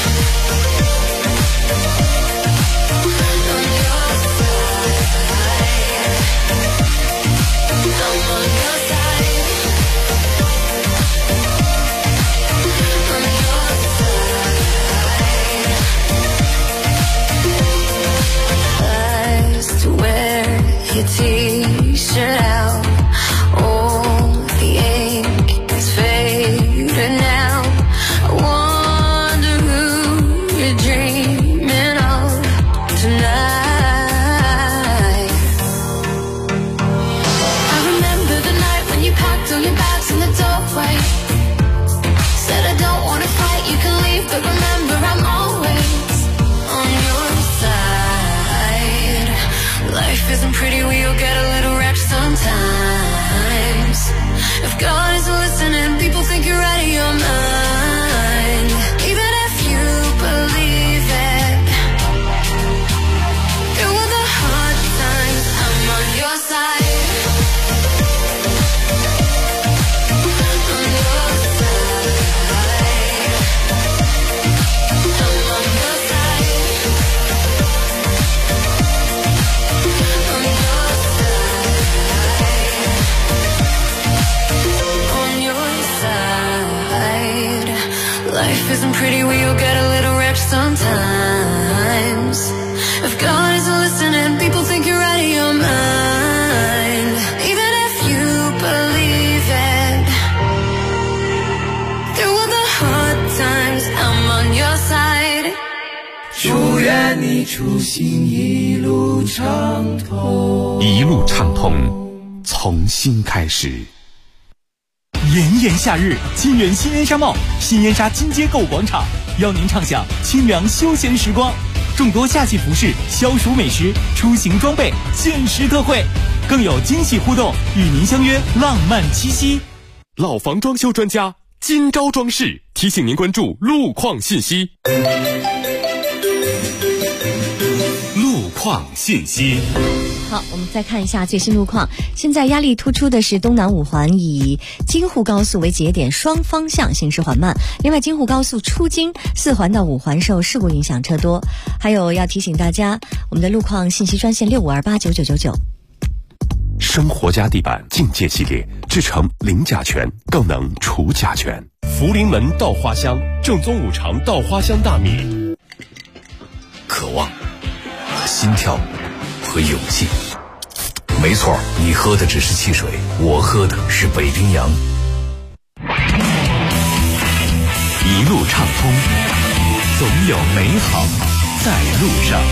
Your t-shirt out, all the ink is faded now. I wonder who you're dreaming of tonight. I remember the night when you packed all your bags in the doorway. Said I don't wanna fight, you can leave, but remember I'm always on your side. Life isn't pretty, we'll get a little wretched sometimes. If God isn't listening, people think you're out of your mind. Even if you believe it, through all the hard times, I'm on your side. On your side. I'm on your side. Life isn't pretty, we'll get a little wretched sometimes. If God isn't listening, people think you're out of your mind. Even if you believe it, through all the hard times, I'm on your side. 祝愿你出行一路畅通， 一路畅通，从新开始。 炎炎夏日，金源新烟纱帽、新烟纱金街购物广场邀您畅享清凉休闲时光，众多夏季服饰、消暑美食、出行装备限时特惠，更有惊喜互动，与您相约浪漫七夕。 老房装修专家金招装饰提醒您关注路况信息。 路况信息。 好，我们再看一下最新路况。现在压力突出的是东南五环，以京沪高速为节点，双方向行驶缓慢。另外，京沪高速出京4环到5环受事故影响车多。还有要提醒大家，我们的路况信息专线65289999。 生活家地板境界系列，制成零甲醛，更能除甲醛。福临门稻花香，正宗五常稻花香大米。 渴望和心跳和勇气，没错，你喝的只是汽水，我喝的是北冰洋。 一路畅通，总有美好在路上。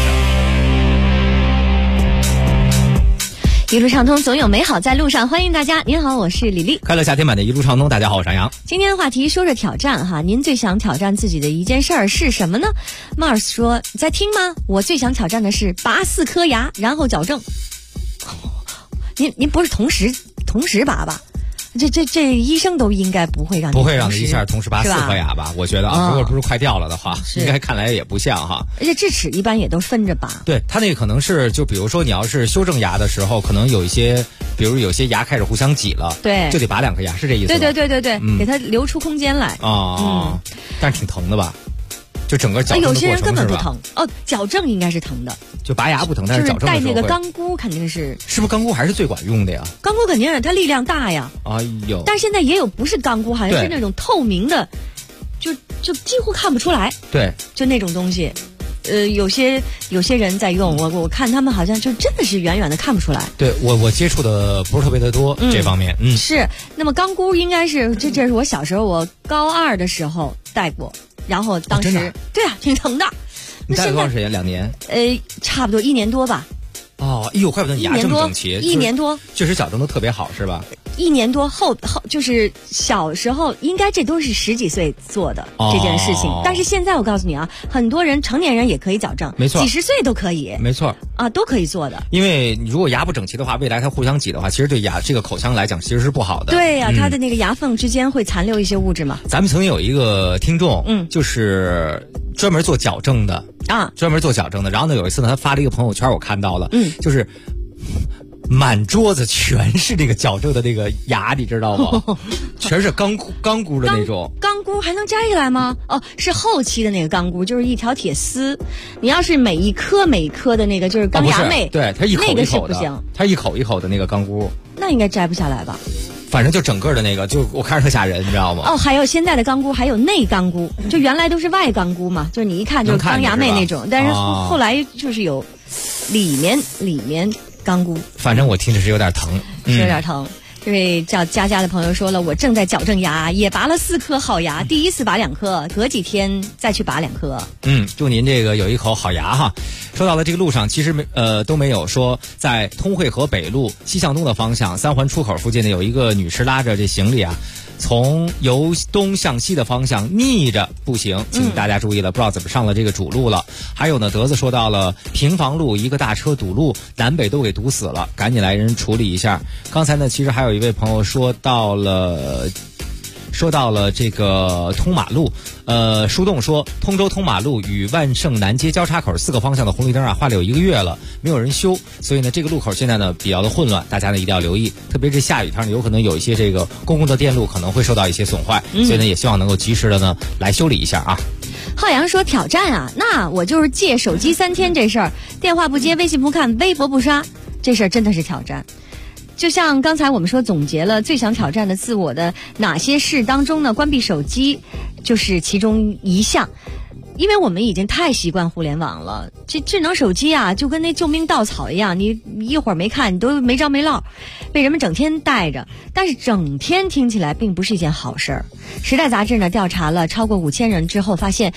一路畅通，总有美好在路上。欢迎大家，您好，我是李丽。 快乐夏天版的一路畅通，大家好，我是杨洋。 今天的话题说着挑战哈，您最想挑战自己的一件事儿是什么呢 ？Mars 说在听吗？我最想挑战的是拔4颗牙，然后矫正。您不是同时拔吧？这医生都应该不会让你一下同时拔4颗牙吧？我觉得啊，如果不是快掉了的话，应该看来也不像哈。 而且智齿一般也都分着拔。 对，它那个可能是就比如说你要是修正牙的时候，可能有一些，比如有些牙开始互相挤了， 对， 就得拔2颗牙，是这意思吗？ 对，给它留出空间来。 但是挺疼的吧？就整个矫正的过程有些人根本不疼哦，矫正应该是疼的。 就拔牙不疼，但是矫正的时候就是带那个钢箍肯定是。 是不是钢箍还是最管用的呀？ 钢箍肯定是它力量大呀。 哎呦！ 但是现在也有不是钢箍，好像是那种透明的，就几乎看不出来。 对， 就那种东西。有些人在用，我看他们好像就真的是远远的看不出来。 对，我接触的不是特别的多，这方面。 是。那么钢箍应该是这是我小时候我高2的时候戴过，然后当时对啊挺疼的。 你戴了多长时间？2年？ 差不多1年多吧。 哦，哎呦，怪不得你牙这么整齐。 1年多， 确实矫正的特别好，是吧 ？1年多后就是小时候，应该这都是10几岁做的这件事情。但是现在我告诉你啊，很多人成年人也可以矫正， 没错， 几十岁都可以， 没错啊，都可以做的。 因为你如果牙不整齐的话，未来它互相挤的话，其实对这个口腔来讲其实是不好的。 对呀，它的那个牙缝之间会残留一些物质嘛。 咱们曾经有一个听众，就是专门做矫正的啊，专门做矫正的。然后呢，有一次呢，他发了一个朋友圈，我看到了，就是满桌子全是那个矫正的那个牙，你知道吗？全是钢箍的那种。 钢箍还能摘下来吗？哦，是后期的那个钢箍，就是一条铁丝。你要是每一颗的那个就是钢牙妹， 对，它一口一口的， 那个是不行， 它一口一口的那个钢箍， 那应该摘不下来吧？ 反正就整个的那个，就我看着特吓人，你知道吗？ 哦，还有现在的钢箍，还有内钢箍，就原来都是外钢箍嘛，就是你一看就是钢牙妹那种，但是后来就是有里面钢箍。 反正我听着是有点疼， 是有点疼。这位叫佳佳的朋友说了，我正在矫正牙，也拔了4颗好牙，第一次拔2颗，隔几天再去拔2颗。 祝您这个有一口好牙哈。说到了这个路上，其实都没有说在通惠河北路西向东的方向3环出口附近呢，有一个女士拉着这行李啊，从由东向西的方向逆着步行，请大家注意了，不知道怎么上了这个主路了。还有呢，德子说到了平房路一个大车堵路，南北都给堵死了，赶紧来人处理一下。刚才呢，其实还有一位朋友说到了这个通马路，树洞说通州通马路与万盛南街交叉口4个方向的红绿灯啊，坏了有1个月了，没有人修，所以呢，这个路口现在呢比较的混乱，大家呢一定要留意，特别是下雨天呢，有可能有一些这个公共的电路可能会受到一些损坏，所以呢，也希望能够及时的呢来修理一下啊。 浩洋说挑战啊，那我就是借手机3天这事儿，电话不接，微信不看，微博不刷，这事儿真的是挑战。就像刚才我们说总结了最想挑战的自我的哪些事当中呢，关闭手机就是其中一项。因为我们已经太习惯互联网了，这智能手机啊，就跟那救命稻草一样，你一会儿没看，你都没着没落，被人们整天带着。但是整天听起来并不是一件好事儿。时代杂志呢调查了超过5000人之后，发现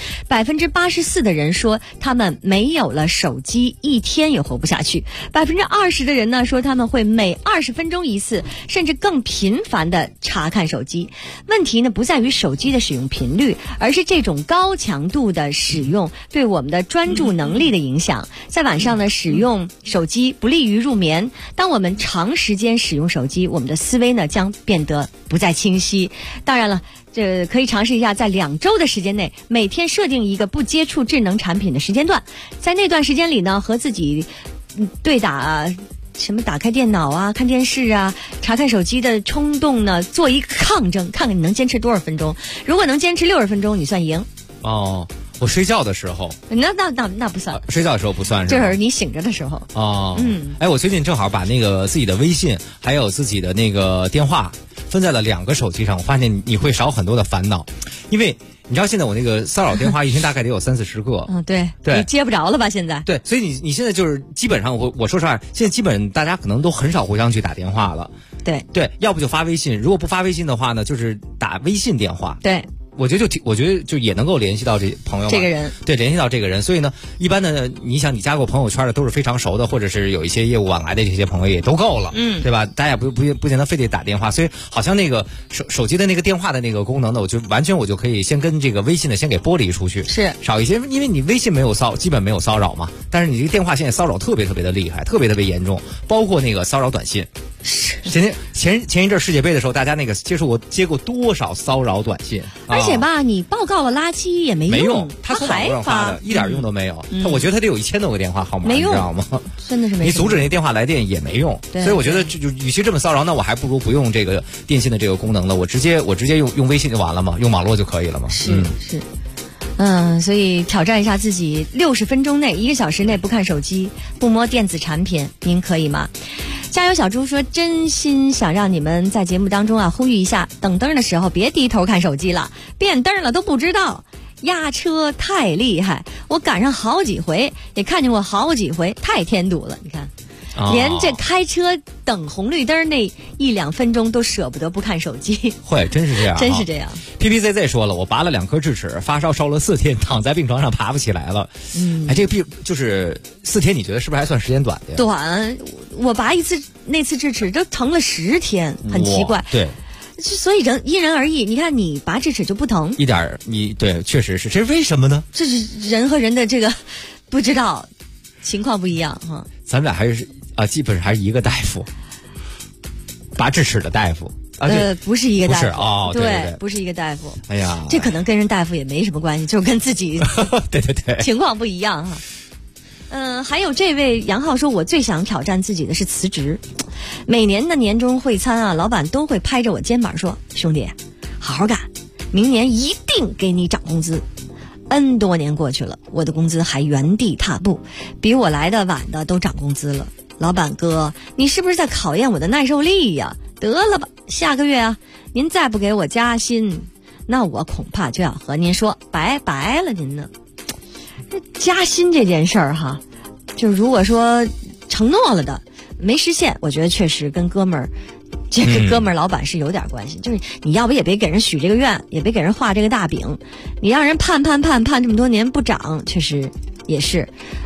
84%的人说他们没有了手机1天也活不下去，20%的人呢说他们会每20分钟一次，甚至更频繁的查看手机。问题呢不在于手机的使用频率，而是这种高强度的使用对我们的专注能力的影响。在晚上呢，使用手机不利于入眠。当我们长时间使用手机，我们的思维呢将变得不再清晰。当然了，这可以尝试一下，在2周的时间内，每天设定一个不接触智能产品的时间段，在那段时间里呢，和自己对打什么打开电脑啊、看电视啊、查看手机的冲动呢，做一个抗争，看看你能坚持多少分钟。如果能坚持60分钟，你算赢。 哦，我睡觉的时候， 那不算， 睡觉的时候不算是。 这是你醒着的时候。 哦，哎，我最近正好把那个自己的微信还有自己的那个电话分在了2个手机上，我发现你会少很多的烦恼，因为你知道现在我那个骚扰电话一天大概得有30-40个。 对，你接不着了吧现在？ 对，所以你现在就是基本上我说实话，现在基本大家可能都很少互相去打电话了。 对， 要不就发微信，如果不发微信的话呢，就是打微信电话。 对。 我觉得就也能够联系到这朋友这个人， 对，联系到这个人。所以呢，一般的你想你加过朋友圈的都是非常熟的，或者是有一些业务往来的这些朋友也都够了，对吧？大家也不见得非得打电话，所以好像那个手机的那个电话的那个功能呢，我就可以先跟这个微信的先给剥离出去， 是少一些，因为你微信基本没有骚扰嘛，但是你这个电话现在骚扰特别特别的厉害，特别特别严重，包括那个骚扰短信。前一阵世界杯的时候，大家那个接过多少骚扰短信？ 而且吧，你报告了垃圾也没用， 他从网络上发的，一点用都没有。我觉得他得有1000多个电话号码， 你知道吗？ 真的是没用。 你阻止那电话来电也没用，所以我觉得就与其这么骚扰，那我还不如不用这个电信的这个功能了，我直接用微信就完了嘛，用网络就可以了嘛。 是。所以挑战一下自己，60分钟内、1个小时内不看手机、不摸电子产品，您可以吗？加油小猪说，真心想让你们在节目当中呼吁一下，等灯的时候别低头看手机了，变灯了都不知道。压车太厉害，我赶上好几回，也看见过好几回，太添堵了。你看，连这开车等红绿灯那1-2分钟都舍不得不看手机。 会，真是这样， 真是这样。 PPZZ 说了，我拔了2颗智齿，发烧烧了4天，躺在病床上爬不起来了。这个病就是4天，你觉得是不是还算时间短的？ 短，我拔那次智齿都疼了10天，很奇怪。 对。 所以因人而异，你看你拔智齿就不疼一点，对，确实是，这是为什么呢？ 这是人和人的这个不知道情况不一样哈。 咱们俩还是基本上还是一个大夫，拔智齿的大夫不是一个大夫， 不是对， 不是一个大夫。 哎呀， 这可能跟人大夫也没什么关系，就是跟自己对情况不一样哈。还有这位杨浩说，我最想挑战自己的是辞职。每年的年终会餐老板都会拍着我肩膀说，兄弟好好干，明年一定给你涨工资。N 多年过去了，我的工资还原地踏步，比我来的晚的都涨工资了。老板哥，你是不是在考验我的耐受力呀？得了吧，下个月您再不给我加薪，那我恐怕就要和您说拜拜了您呢。加薪这件事儿就如果说承诺了的没实现，我觉得确实跟这个哥们儿老板是有点关系。就是你要不也别给人许这个愿，也别给人画这个大饼，你让人盼这么多年不涨，确实也是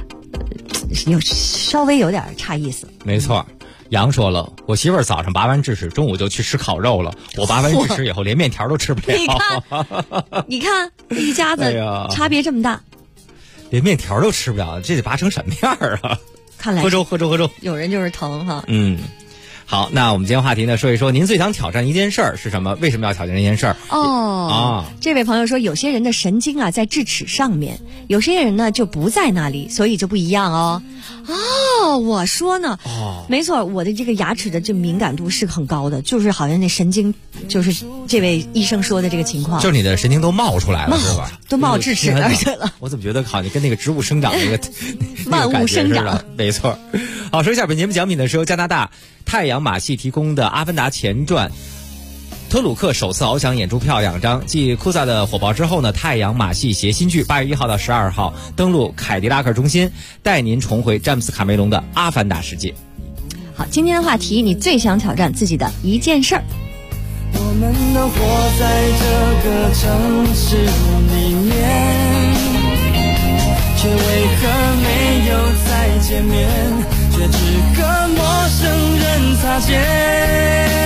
稍微有点差意思。 没错。杨说了，我媳妇儿早上拔完智齿，中午就去吃烤肉了。我拔完智齿以后，连面条都吃不了。 你看一家子差别这么大， 连面条都吃不了，这得拔成什么样啊？ 看来喝粥。 有人就是疼哈。 好，那我们今天话题呢，说一说您最想挑战一件事儿是什么？为什么要挑战这件事儿？ 这位朋友说，有些人的神经在智齿上面，有些人呢就不在那里，所以就不一样哦。我说呢，没错，我的这个牙齿的这敏感度是很高的，就是好像那神经，就是这位医生说的这个情况， 就是你的神经都冒出来了，是吧？ 都冒智齿那儿去了。 我怎么觉得好像跟那个植物生长那个万物生长， 没错。好，说一下本节目奖品呢，是由加拿大太阳马戏提供的《阿凡达前传》特鲁克首次翱翔演出票2张。继库萨的火爆之后呢，太阳马戏携新剧8月1号到12号登陆凯迪拉克中心，带您重回詹姆斯卡梅隆的阿凡达世界。 好，今天的话题，你最想挑战自己的一件事儿。 我们能活在这个城市里面，却为何没有再见面，却只和陌生人擦肩。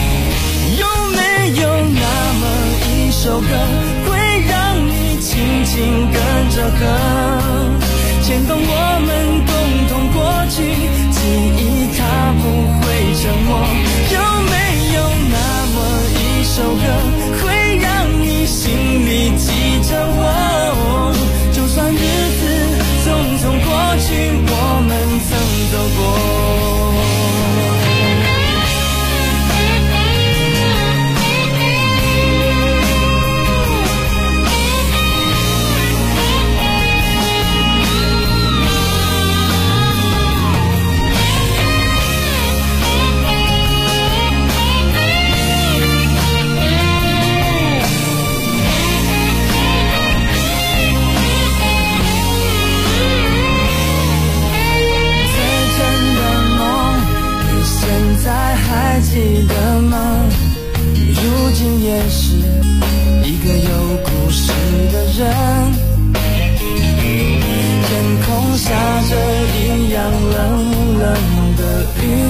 有没有那么一首歌，会让你轻轻轻跟着和，牵动我们共同过去，记忆它不会沉默。有没有那么一首歌，会让你心里记着我？就算日子匆匆过去，我们曾走过。还记得吗？如今也是一个有故事的人。天空下着一样冷冷的雨，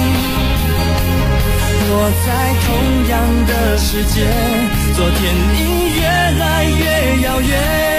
我在同样的世界，昨天已越来越遥远。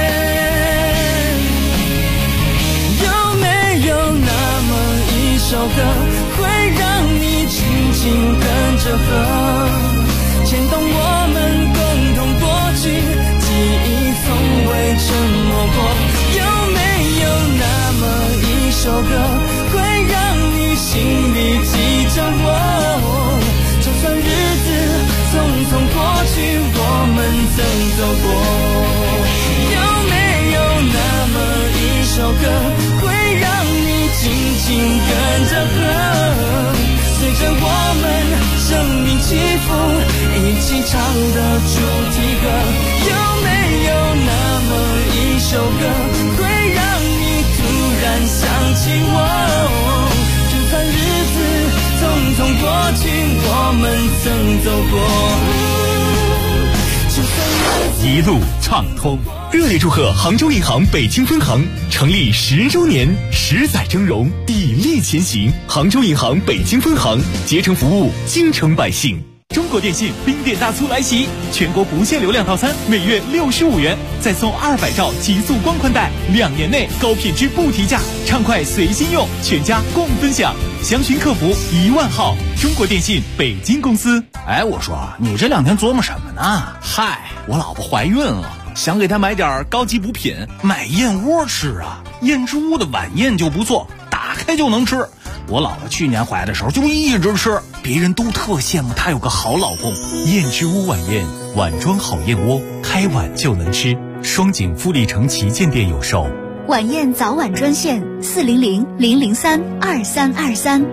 有没有那么一首歌，会让你轻轻跟着和，牵动我们共同过去，记忆从未沉默过。有没有那么一首歌，会让你心里记着我？就算日子匆匆过去，我们曾走过。有没有那么一首歌，会让你轻轻跟着和，随着我们生命起伏，一起唱的主题歌。有没有那么一首歌，会让你突然想起我？就算日子匆匆过去，我们曾走过。 一路畅通，热烈祝贺杭州银行北京分行成立10周年，10载峥嵘，砥砺前行。杭州银行北京分行竭诚服务京城百姓。中国电信冰店大促来袭，全国不限流量套餐每月65元，再送200兆极速光宽带，2年内高品质不提价，畅快随心用，全家共分享。详询客服10000号。中国电信北京公司。 哎，我说你这2天琢磨什么呢？嗨，我老婆怀孕了，想给她买点高级补品，买燕窝吃啊。燕之屋的晚宴就不错，打开就能吃。我老婆去年怀的时候就一直吃，别人都特羡慕她有个好老公。 燕之屋晚宴，碗装好燕窝，开碗就能吃。双井富力城旗舰店有售。 晚宴早晚专线400-003-2323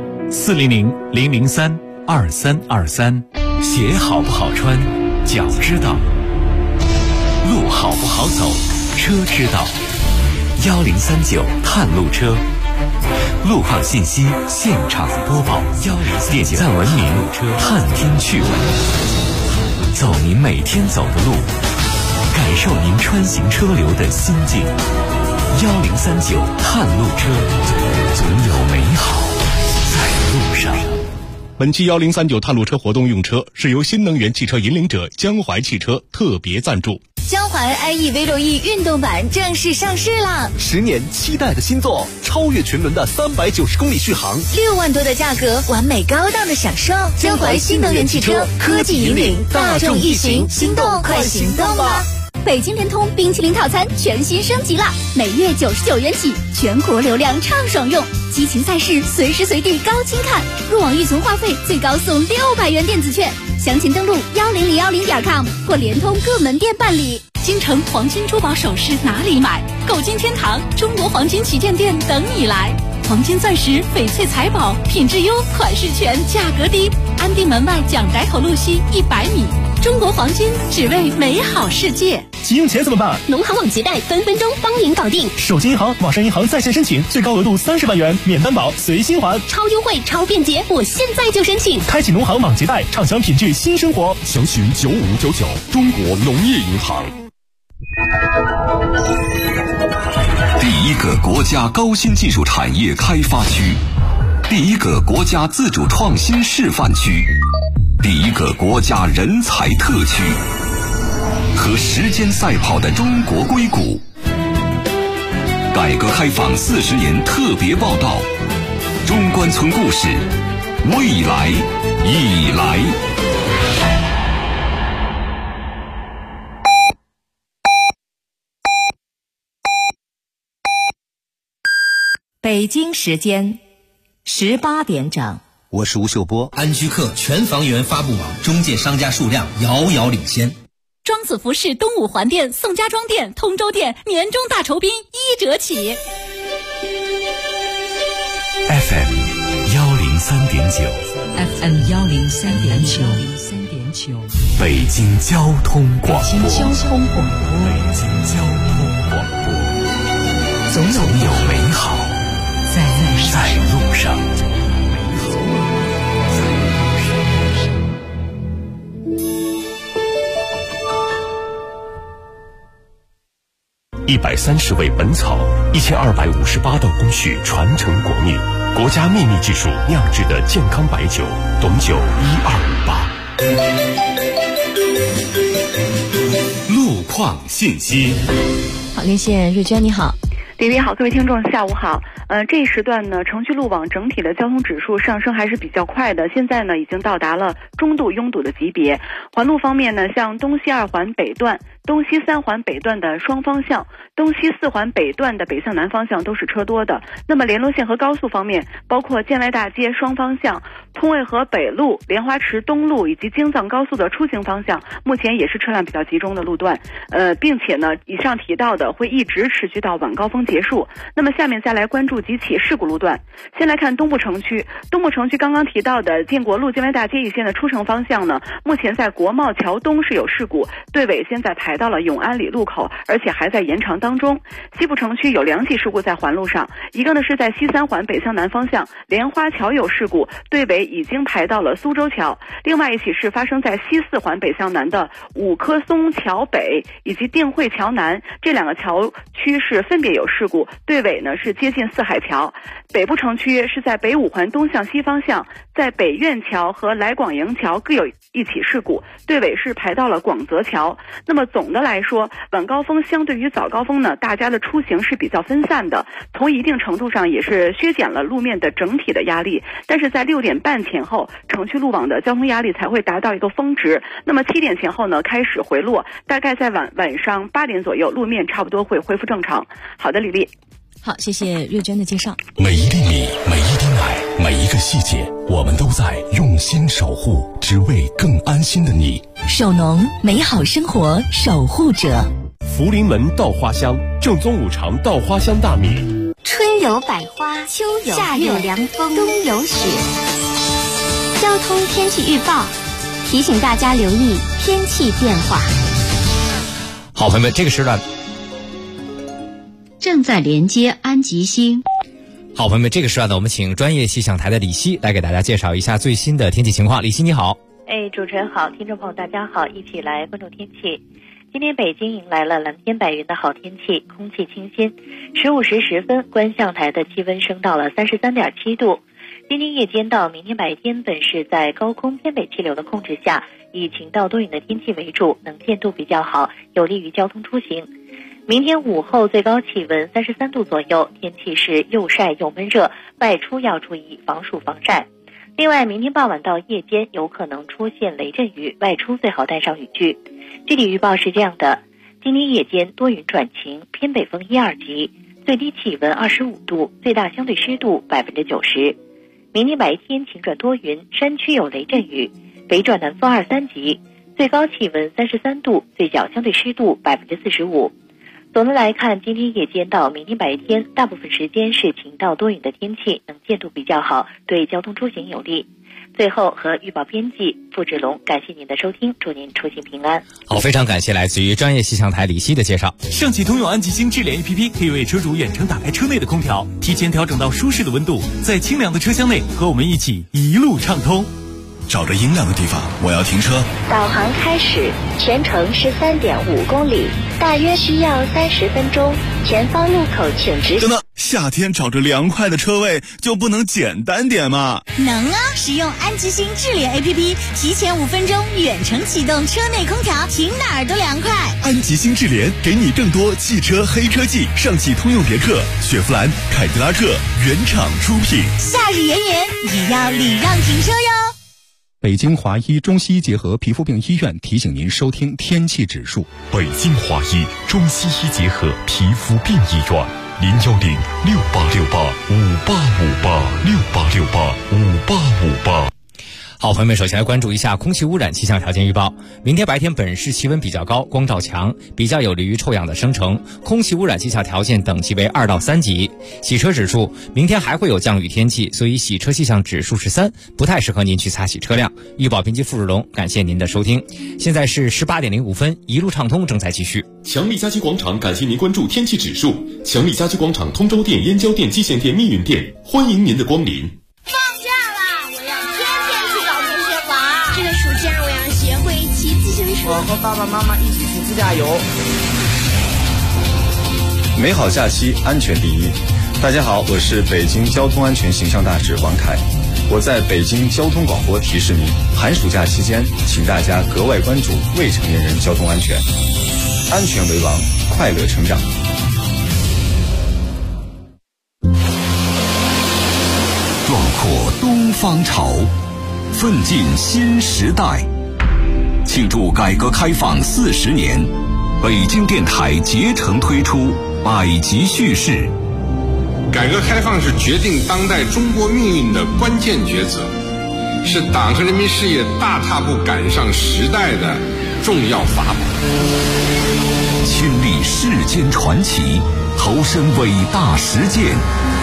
400-003-2323。鞋好不好穿，脚知道；路好不好走，车知道。1039探路车，路况信息现场播报，点赞文明，探听趣闻，走您每天走的路，感受您穿行车流的心境。1039探路车，总有美好在路上。 本期1039探路车活动用车是由新能源汽车引领者江淮汽车特别赞助。 江淮 IE V6E 运动版正式上市啦 ！10年期待的新作，超越群伦的390公里续航 ，6万多的价格，完美高档的享受。江淮新能源汽车，科技引领大众一行，心动快行动吧！北京联通冰淇淋套餐全新升级啦，每月99元起，全国流量畅爽用，激情赛事随时随地高清看，入网预存话费最高送600元电子券，详情登录10010.com 或联通各门店办理。 京城黄金珠宝首饰哪里买？购金天堂中国黄金旗舰店等你来。黄金钻石、翡翠财宝，品质优，款式全，价格低。安定门外蒋宅头路西100米。中国黄金，只为美好世界。 急用钱怎么办？ 农行网结贷分分钟帮您搞定。 手机银行、网上银行在线申请，最高额度30万元，免担保，随心还， 超优惠、超便捷，我现在就申请。 开启农行网结贷，畅享品质新生活。 详询9599，中国农业银行。 第一个国家高新技术产业开发区，第一个国家自主创新示范区，第一个国家人才特区。 和时间赛跑的中国硅谷。改革开放40年特别报道，中关村故事，未来已来。 北京时间18点整。 我是吴秀波。安居客全房源发布网中介商家数量遥遥领先。 庄子服饰东五环店、宋家庄店、通州店年终大酬宾1折起。 FM 103.9 FM 103.9 北京交通广播。 北京交通广播。 总有美好在路上。130味本草，1258道工序传承国秘，国家秘密技术酿制的健康白酒，董酒1258。路况信息。 好，连线瑞娟，你好。 李丽好，各位听众下午好。这一时段呢，城区路网整体的交通指数上升还是比较快的，现在呢已经到达了中度拥堵的级别。环路方面呢，像东西2环北段、东西3环北段的双方向、东西4环北段的北向南方向都是车多的。那么联络线和高速方面，包括建外大街双方向、通渭河北路、莲花池东路以及京藏高速的出行方向，目前也是车辆比较集中的路段。并且呢，以上提到的会一直持续到晚高峰结束。那么下面再来关注几起事故路段。先来看东部城区，东部城区刚刚提到的建国路建外大街一线的出城方向呢，目前在国贸桥东是有事故，队尾现在排到了永安里路口，而且还在延长当中。西部城区有2起事故在环路上，一个呢是在西3环北向南方向莲花桥有事故，队尾已经排到了苏州桥。另外一起是发生在西4环北向南的五棵松桥北以及定慧桥南，这2个桥区是分别有事故，队尾呢是接近四海桥。北部城区是在北5环东向西方向，在北苑桥和来广营桥各有一起事故，队尾是排到了广泽桥。那么总的来说，晚高峰相对于早高峰呢，大家的出行是比较分散的，从一定程度上也是削减了路面的整体的压力。但是在6点半前后，城区路网的交通压力才会达到一个峰值。那么7点前后呢，开始回落，大概在晚上8点左右，路面差不多会恢复正常。好的，李丽。 好，谢谢瑞娟的介绍。 每一粒米，每一滴奶，每一个细节，我们都在用心守护，只为更安心的你。 首农，美好生活守护者。 福临门稻花香，正宗5常稻花香大米。 春有百花，秋有夏有凉风，冬有雪。交通天气预报提醒大家留意天气变化。 好，朋友们，这个时段正在连接安吉星。 好，朋友们，这个时段呢，我们请专业气象台的李希来给大家介绍一下最新的天气情况。李希你好。 主持人好，听众朋友大家好，一起来关注天气。今天北京迎来了蓝天白云的好天气，空气清新。15时10分，观象台的气温升到了33.7度。今天夜间到明天白天，本是在高空偏北气流的控制下，以晴到多云的天气为主，能见度比较好，有利于交通出行。明天午后最高气温33度左右，天气是又晒又闷热，外出要注意防暑防晒。另外，明天傍晚到夜间有可能出现雷阵雨，外出最好带上雨具。具体预报是这样的：今天夜间多云转晴，偏北风1、2级，最低气温25度，最大相对湿度90%。明天白天晴转多云，山区有雷阵雨，北转南风2、3级，最高气温33度，最小相对湿度45%。总的来看，今天夜间到明天白天，大部分时间是晴到多云的天气，能见度比较好，对交通出行有利。最后和预报编辑付志龙，感谢您的收听，祝您出行平安。 好，非常感谢来自于专业气象台李希的介绍。 上汽通用安吉星智联 APP 可以为车主远程打开车内的空调，提前调整到舒适的温度，在清凉的车厢内和我们一起一路畅通。 找着阴凉的地方，我要停车。 导航开始，全程13.5公里，大约需要30分钟。前方路口请直行。 等等， 夏天找着凉快的车位就不能简单点吗？ 能啊！使用安吉星智联 APP， 提前5分钟远程启动车内空调，停哪儿都凉快。 安吉星智联给你更多汽车黑科技，上汽通用别克、雪佛兰、凯迪拉克原厂出品。 夏日炎炎也要礼让停车哟。 北京华医中西医结合皮肤病医院提醒您收听天气指数。 北京华医中西医结合皮肤病医院，0106868585858 好，朋友们，首先来关注一下空气污染气象条件预报。明天白天本市气温比较高，光照强，比较有利于臭氧的生成，空气污染气象条件等级为2到3级。洗车指数，明天还会有降雨天气，所以洗车气象指数是3，不太适合您去擦洗车辆。预报编辑付日龙，感谢您的收听。现在是18点05分，一路畅通正在继续。 强力家居广场感谢您关注天气指数。强力家居广场通州店、燕郊店、蓟县店、密云店，欢迎您的光临。 我和爸爸妈妈一起去自驾游。 美好假期，安全第一。大家好，我是北京交通安全形象大使王凯。我在北京交通广播提示您，寒暑假期间，请大家格外关注未成年人交通安全，安全为王，快乐成长。 壮阔东方潮，奋进新时代。庆祝改革开放40年，北京电台竭诚推出百集叙事。 改革开放是决定当代中国命运的关键抉择，是党和人民事业大踏步赶上时代的重要法宝。 亲历世间传奇，投身伟大实践，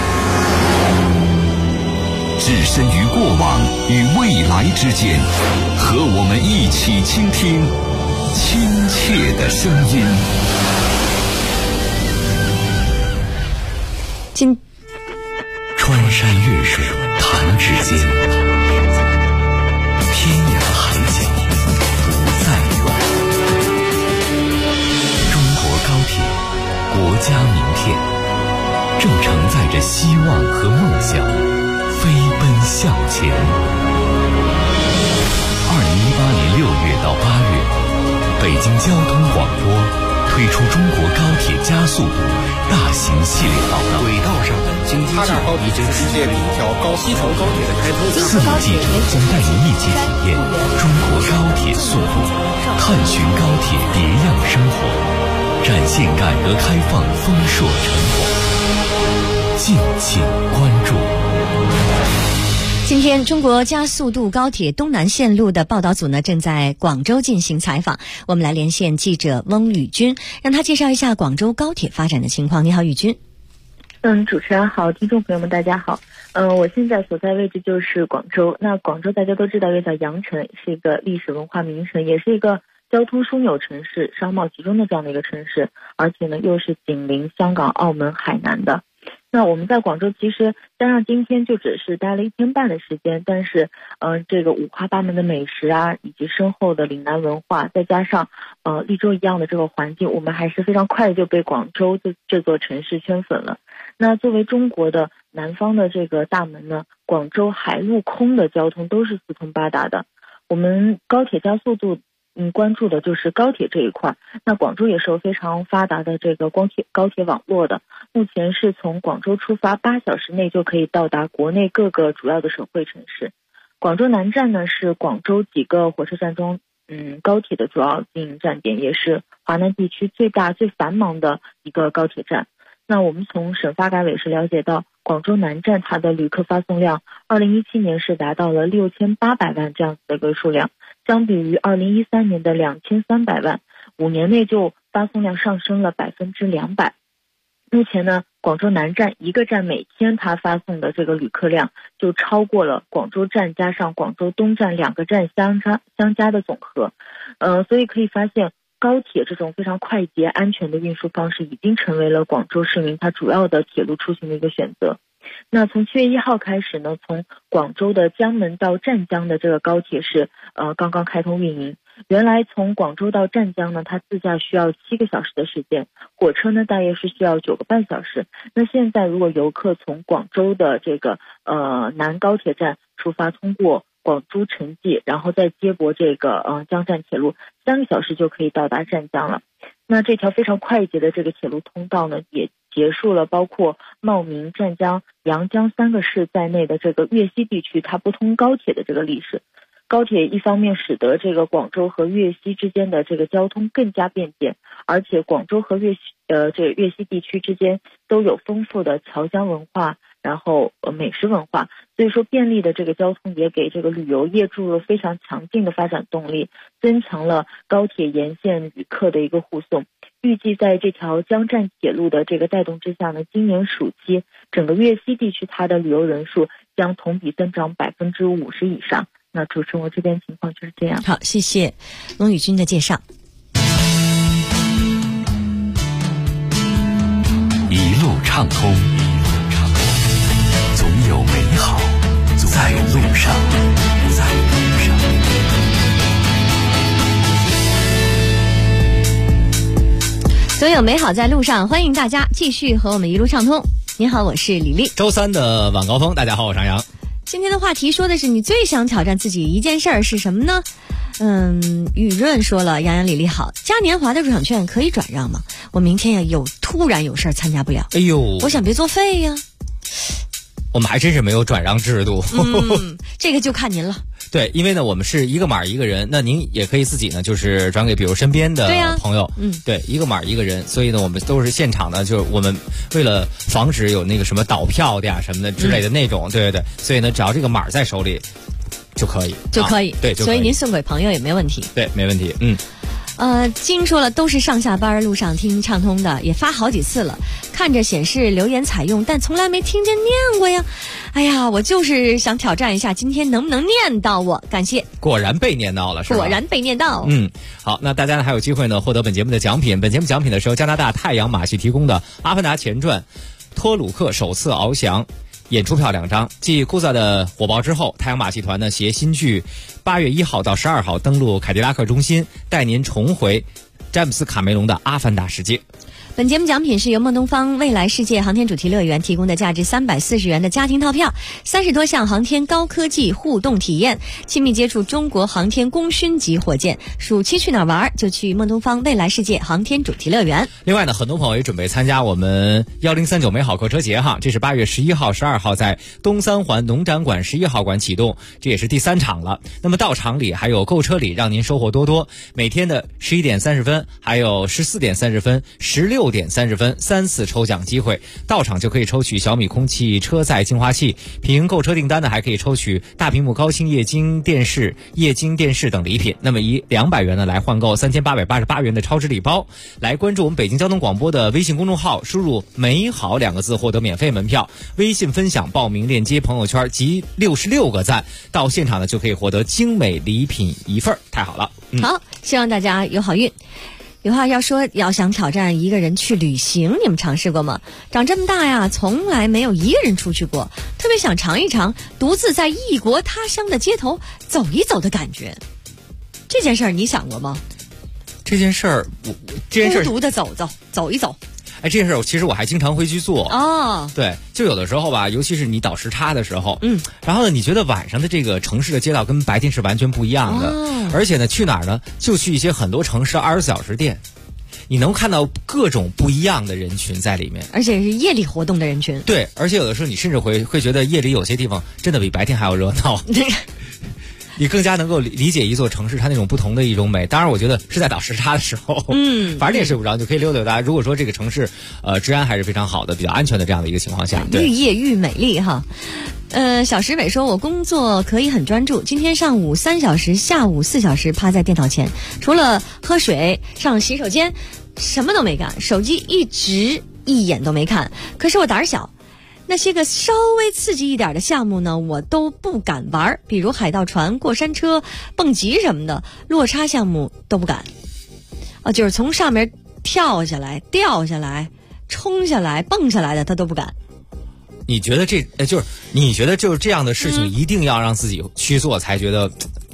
置身于过往与未来之间，和我们一起倾听亲切的声音。 穿山越水弹指间，天涯海角不再远。中国高铁，国家名片，正承载着希望和梦想，飞奔向前。2018年6月到8月，北京交通广播推出中国高铁加速度大型系列报道，轨道上的京津冀已经世界第一条西成高铁的开通。4路记者将带您一起体验中国高铁速度，探寻高铁别样生活，展现改革开放丰硕成果。敬请关注。 今天，中国加速度高铁东南线路的报道组呢，正在广州进行采访。我们来连线记者翁宇军，让他介绍一下广州高铁发展的情况。你好，宇军。 主持人好，听众朋友们大家好。我现在所在位置就是广州。那广州大家都知道又叫羊城，是一个历史文化名城，也是一个交通枢纽城市，商贸集中的这样的一个城市，而且呢又是紧邻香港、澳门、海南的。那我们在广州其实加上今天就只是待了1天半的时间，但是这个五花八门的美食啊，以及深厚的岭南文化，再加上丽州一样的这个环境，我们还是非常快的就被广州这座城市圈粉了。那作为中国的南方的这个大门呢，广州海陆空的交通都是四通八达的。我们高铁加速度关注的就是高铁这一块。那广州也是有非常发达的这个高铁网络的，目前是从广州出发8小时内就可以到达国内各个主要的省会城市。广州南站呢是广州几个火车站中高铁的主要经营站点，也是华南地区最大最繁忙的一个高铁站。那我们从省发改委是了解到，广州南站它的旅客发送量2017年是达到了6800万这样子的一个数量，相比于2013年的2300万，5年内就发送量上升了200%。目前呢，广州南站一个站每天它发送的这个旅客量就超过了广州站加上广州东站2个站相加的总和。所以可以发现，高铁这种非常快捷安全的运输方式已经成为了广州市民他主要的铁路出行的一个选择。那从7月1号开始呢，从广州的江门到湛江的这个高铁是刚刚开通运营。 原来从广州到湛江呢，它自驾需要7个小时的时间，火车呢大约是需要9个半小时。那现在如果游客从广州的这个南高铁站出发，通过广珠城际，然后再接驳这个江湛铁路，3个小时就可以到达湛江了。那这条非常快捷的这个铁路通道呢，也结束了包括茂名、湛江、阳江3个市在内的这个粤西地区它不通高铁的这个历史。高铁一方面使得这个广州和粤西之间的这个交通更加便捷，而且广州和粤西地区之间都有丰富的侨乡文化，然后美食文化，所以说便利的这个交通也给这个旅游业注入了非常强劲的发展动力，增强了高铁沿线旅客的一个护送。预计在这条江湛铁路的这个带动之下呢，今年暑期整个粤西地区它的旅游人数将同比增长50%以上。那主持人，我这边情况就是这样。 好，谢谢龙宇军的介绍。 一路畅通，总有美好在路上。 总有美好在路上，欢迎大家继续和我们一路畅通。你好，我是李丽。 周三的晚高峰，大家好，我是杨洋。 今天的话题说的是你最想挑战自己一件事儿是什么呢？雨润说了，杨洋李丽好，嘉年华的入场券可以转让吗？我明天呀突然有事儿参加不了。 哎呦， 我想别作废呀。 我们还真是没有转让制度。 这个就看您了。 对，因为呢我们是一个码一个人，那您也可以自己呢就是转给比如身边的朋友。对，一个码一个人，所以呢我们都是现场的，就是我们为了防止有那个什么倒票的呀什么的之类的那种，对，所以呢只要这个码在手里就可以。对， 所以您送给朋友也没问题。 对，没问题。 金说了，都是上下班路上听畅通的，也发好几次了，看着显示留言采用，但从来没听见念过呀。哎呀，我就是想挑战一下，今天能不能念到我？感谢。 果然被念到了，是吧？ 果然被念到。 好，那大家呢还有机会呢获得本节目的奖品。本节目奖品呢是由加拿大太阳马戏提供的《阿凡达前传》托鲁克首次翱翔演出票2张。继库萨的火爆之后，太阳马戏团呢携新剧8月1号到12号登陆凯迪拉克中心，带您重回詹姆斯卡梅隆的阿凡达世界。 本节目奖品是由梦东方未来世界航天主题乐园提供的价值340元的家庭套票，30多项航天高科技互动体验，亲密接触中国航天功勋级火箭。暑期去哪儿玩就去梦东方未来世界航天主题乐园。 另外呢，很多朋友也准备参加我们1039美好客车节哈，这是8月11号、12号在东三环农展馆11号馆启动，这也是第3场了。那么到场礼还有购车礼，让您收获多多。每天的11点30分，还有14点30分、16点30分3次抽奖机会，到场就可以抽取小米空气车载净化器，凭购车订单呢还可以抽取大屏幕高清液晶电视等礼品。那么以200元呢来换购3888元的超值礼包。来关注我们北京交通广播的微信公众号，输入美好2个字获得免费门票，微信分享报名链接朋友圈及66个赞，到现场呢就可以获得精美礼品1份，太好了。 好，希望大家有好运。有话要说，要想挑战一个人去旅行，你们尝试过吗？长这么大呀，从来没有一个人出去过，特别想尝一尝独自在异国他乡的街头走一走的感觉。这件事儿你想过吗？ 这件事儿孤独的走一走。 这件事儿其实我还经常会去做哦。 对，就有的时候吧，尤其是你倒时差的时候，然后呢，你觉得晚上的这个城市的街道跟白天是完全不一样的，而且呢，去哪儿呢？就去一些很多城市24小时店，你能看到各种不一样的人群在里面， 而且是夜里活动的人群。 对，而且有的时候你甚至会觉得夜里有些地方真的比白天还要热闹。你更加能够理解一座城市它那种不同的一种美。当然我觉得是在倒时差的时候，反正也睡不着，就可以溜达达。如果说这个城市治安还是非常好的，比较安全的这样的一个情况下， 愈夜愈美丽哈。小石伟说，我工作可以很专注，今天上午3小时，下午4小时趴在电脑前，除了喝水上洗手间什么都没干，手机一直一眼都没看。可是我胆小，那些个稍微刺激一点的项目呢，我都不敢玩，比如海盗船、过山车、蹦极什么的，落差项目都不敢。就是从上面跳下来、掉下来、冲下来、蹦下来的，他都不敢。 你觉得你觉得就是这样的事情一定要让自己去做才觉得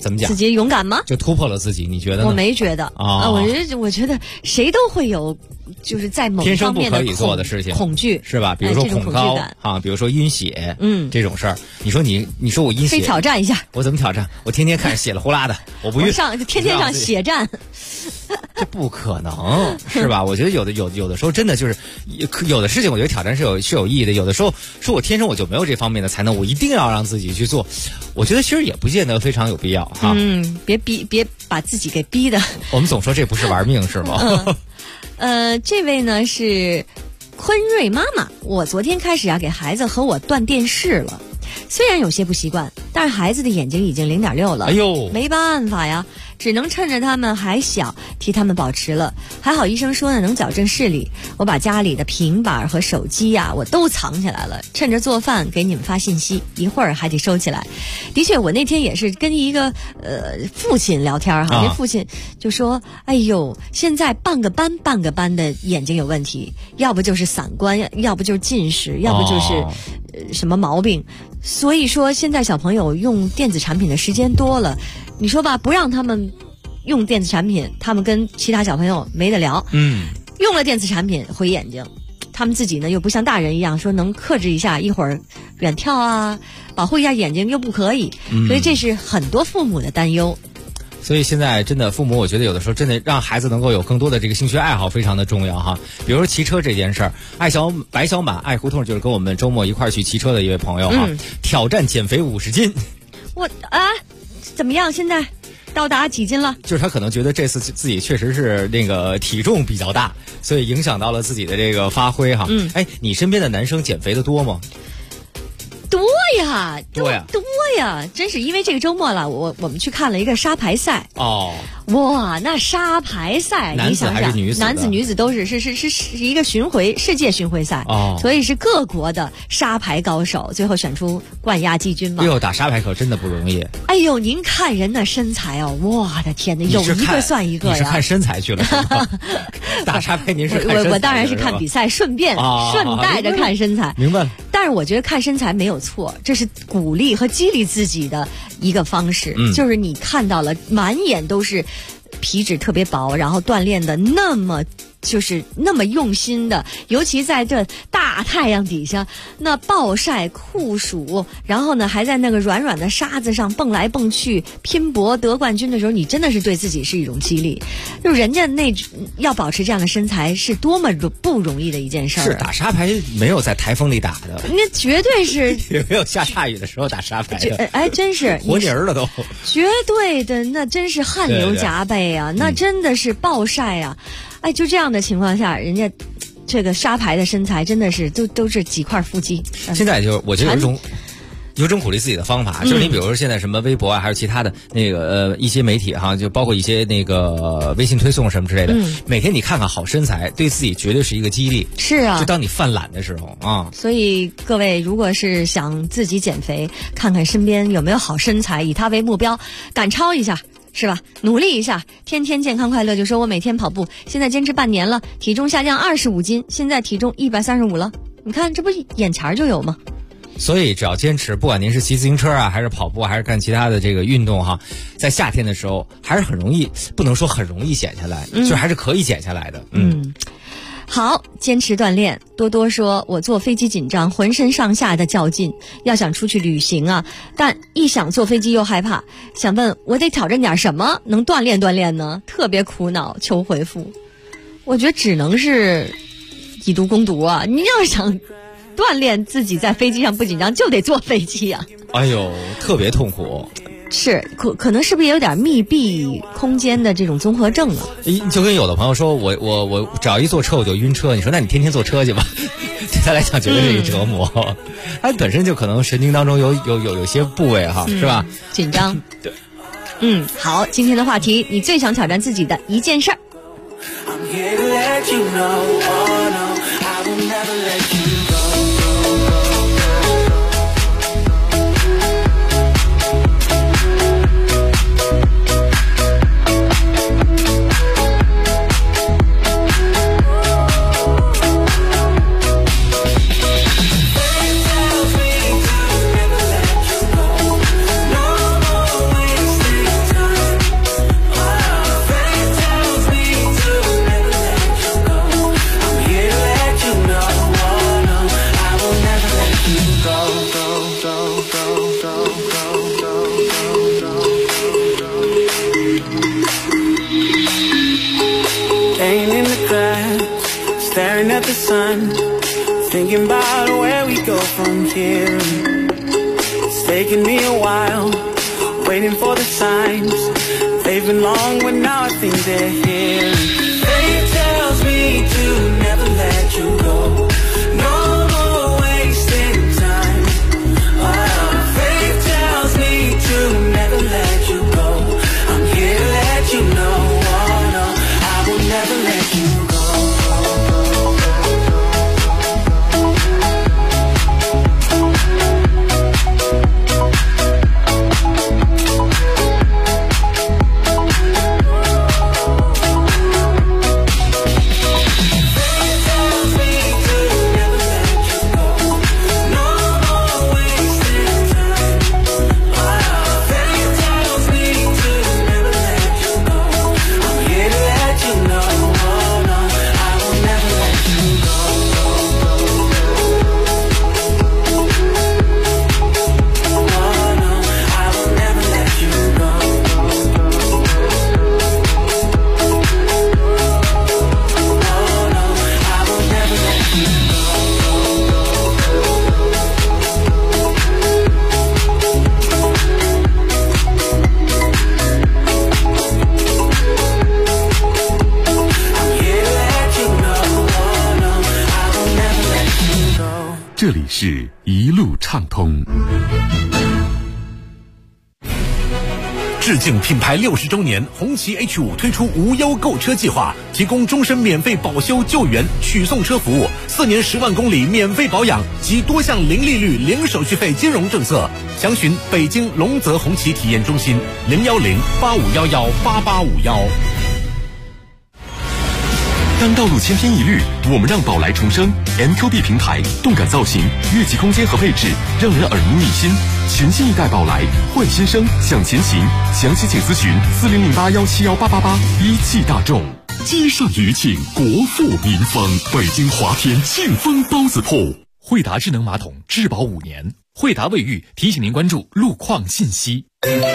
怎么讲？ 自己勇敢吗？ 就突破了自己，你觉得呢？ 我没觉得啊， 我觉得谁都会有，就是在某天生方面的不可以做的事情， 恐惧是吧？比如说恐高啊，比如说晕血，这种事儿，你说我晕血， 非挑战一下， 我怎么挑战？我天天看血了呼啦的，我不晕， 天天上血战， 这不可能，是吧？我觉得有的时候真的就是有的事情，我觉得挑战是有意义的。有的时候说我天生我就没有这方面的才能，我一定要让自己去做，我觉得其实也不见得非常有必要哈。 别把自己给逼的。 我们总说这不是玩命是吗？ 这位呢是坤瑞妈妈，我昨天开始给孩子和我断电视了，虽然有些不习惯，但是孩子的眼睛已经0.6了， 哎呦， 没办法呀，只能趁着他们还小替他们保持了。还好医生说呢能矫正视力，我把家里的平板和手机呀我都藏起来了，趁着做饭给你们发信息，一会儿还得收起来。的确我那天也是跟一个父亲聊天哈，这父亲就说哎呦，现在半个班的眼睛有问题，要不就是散光，要不就是近视，要不就是什么毛病。所以说现在小朋友用电子产品的时间多了，你说吧，不让他们用电子产品，他们跟其他小朋友没得聊。用了电子产品毁眼睛，他们自己呢又不像大人一样说能克制一下，一会儿远眺啊，保护一下眼睛又不可以，所以这是很多父母的担忧。 所以现在真的父母，我觉得有的时候真的让孩子能够有更多的这个兴趣爱好非常的重要哈。比如说骑车这件事儿，白小马爱胡同就是跟我们周末一块儿去骑车的一位朋友哈，挑战减肥50斤。 怎么样？现在到达几斤了？ 就是他可能觉得这次自己确实是那个体重比较大，所以影响到了自己的这个发挥哈。你身边的男生减肥的多吗？ 多呀，真是因为这个周末了，我们去看了一个沙排赛。哇，那沙排赛， 男子还是女子？ 男子女子都是一个世界巡回赛所以是各国的沙排高手，最后选出冠亚季军嘛。 哎呦，打沙排可真的不容易。 哎呦，您看人的身材哦，我的天哪，有一个算一个呀。 你是看身材去了是吗？打沙排您是看身材？ 我当然是看比赛，顺带着看身材。 明白了。 但是我觉得看身材没有错，这是鼓励和激励自己的一个方式。就是你看到了满眼都是皮脂特别薄，然后锻炼的那么用心的，尤其在这大太阳底下，那暴晒酷暑，然后呢还在那个软软的沙子上蹦来蹦去拼搏得冠军的时候，你真的是对自己是一种激励。就人家要保持这样的身材是多么不容易的一件事儿。 是打沙排没有在台风里打的， 那绝对是也没有下大雨的时候打沙排的。 真是活泥儿了都， 绝对的，那真是汗流浃背啊，那真的是暴晒啊。就这样的情况下，人家这个沙排的身材真的是都是几块腹肌。 现在我觉得有种鼓励自己的方法，就是你比如说现在什么微博啊，还是其他的那个一些媒体哈，就包括一些那个微信推送什么之类的，每天你看看好身材，对自己绝对是一个激励。 是啊， 就当你犯懒的时候啊。 所以各位如果是想自己减肥，看看身边有没有好身材，以它为目标，赶超一下。是吧？努力一下，天天健康快乐。就说我每天跑步，现在坚持半年了，体重下降25斤，现在体重135了。你看，这不眼前就有吗？ 所以只要坚持，不管您是骑自行车啊，还是跑步，还是干其他的这个运动哈，在夏天的时候还是很容易，不能说很容易减下来，就还是可以减下来的。 好，坚持锻炼。多多说，我坐飞机紧张，浑身上下的较劲，要想出去旅行啊，但一想坐飞机又害怕，想问我得挑战点什么能锻炼锻炼呢？特别苦恼，求回复。我觉得只能是以毒攻毒啊！你要想锻炼自己在飞机上不紧张，就得坐飞机啊！ 哎呦，特别痛苦。 是可能是不是也有点密闭空间的这种综合症啊？ 就跟有的朋友说我只要一坐车我就晕车，你说那你天天坐车去吧，对他来讲绝对是一折磨。他本身就可能神经当中有些部位哈，是吧？ 紧张。 对。 好，今天的话题，你最想挑战自己的一件事儿。 staring at the sun, thinking about where we go from here. It's taken me a while, waiting for the signs. They've been long, but now I think they're here. Fate tells me to never let you go. No more wasting time. Fate tells me to never let you go. I'm here to let you know. Oh no, I will never let you go. 这里是一路畅通。 致敬品牌60周年，红旗 H5 推出无忧购车计划，提供终身免费保修救援、取送车服务，4年10万公里免费保养及多项零利率、零手续费金融政策。详询北京龙泽红旗体验中心010-8511-8851。 当道路千篇一律，我们让宝来重生。MQB 平台，动感造型、越级空间和配置，让人耳目一新。全新一代宝来，换新生，向前行。详细请咨询4008171888。一汽大众。 街上余庆，国富民丰。北京华天庆丰包子铺。 惠达智能马桶质保5年。惠达卫浴提醒您关注路况信息。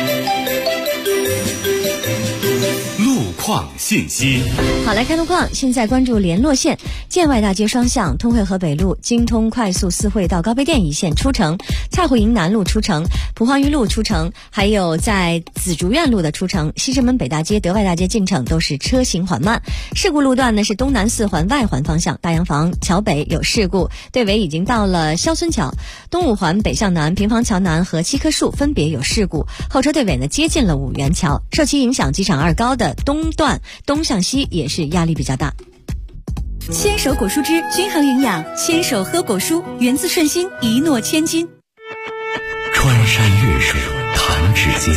路况信息。 好，来看路况。现在关注联络线，建外大街双向，通惠河北路京通快速四惠到高碑店一线出城，蔡湖营南路出城，蒲黄榆路出城，还有在紫竹院路的出城，西直门北大街、德外大街进城都是车行缓慢。事故路段呢是东南4环外环方向，大洋房桥北有事故，队尾已经到了肖孙桥，东5环北向南，平房桥南和7棵树分别有事故，后车队尾呢接近了五元桥，受其影响，机场2高的东段东向西也是压力比较大。 牵手果蔬汁均衡营养，牵手喝果蔬，源自顺心，一诺千金。 穿山越水弹指间，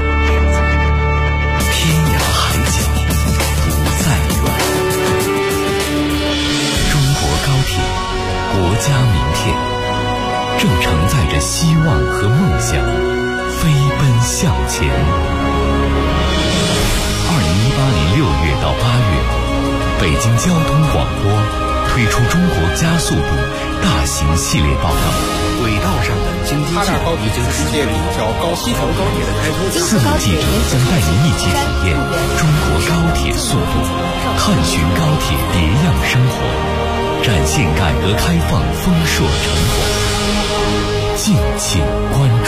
天涯海角不再远。中国高铁，国家名片，正承载着希望和梦想，飞奔向前。2018年6月到8月，北京交通广播推出中国加速度大型系列报道。 轨道上的经济计划已经世界里较高西条高铁的开通。 4路记者将带您一起体验中国高铁速度，探寻高铁别样生活，展现改革开放丰硕成果。敬请关注。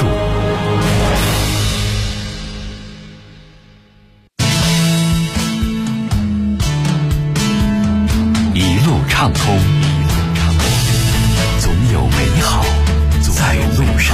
畅通，总有美好在路上。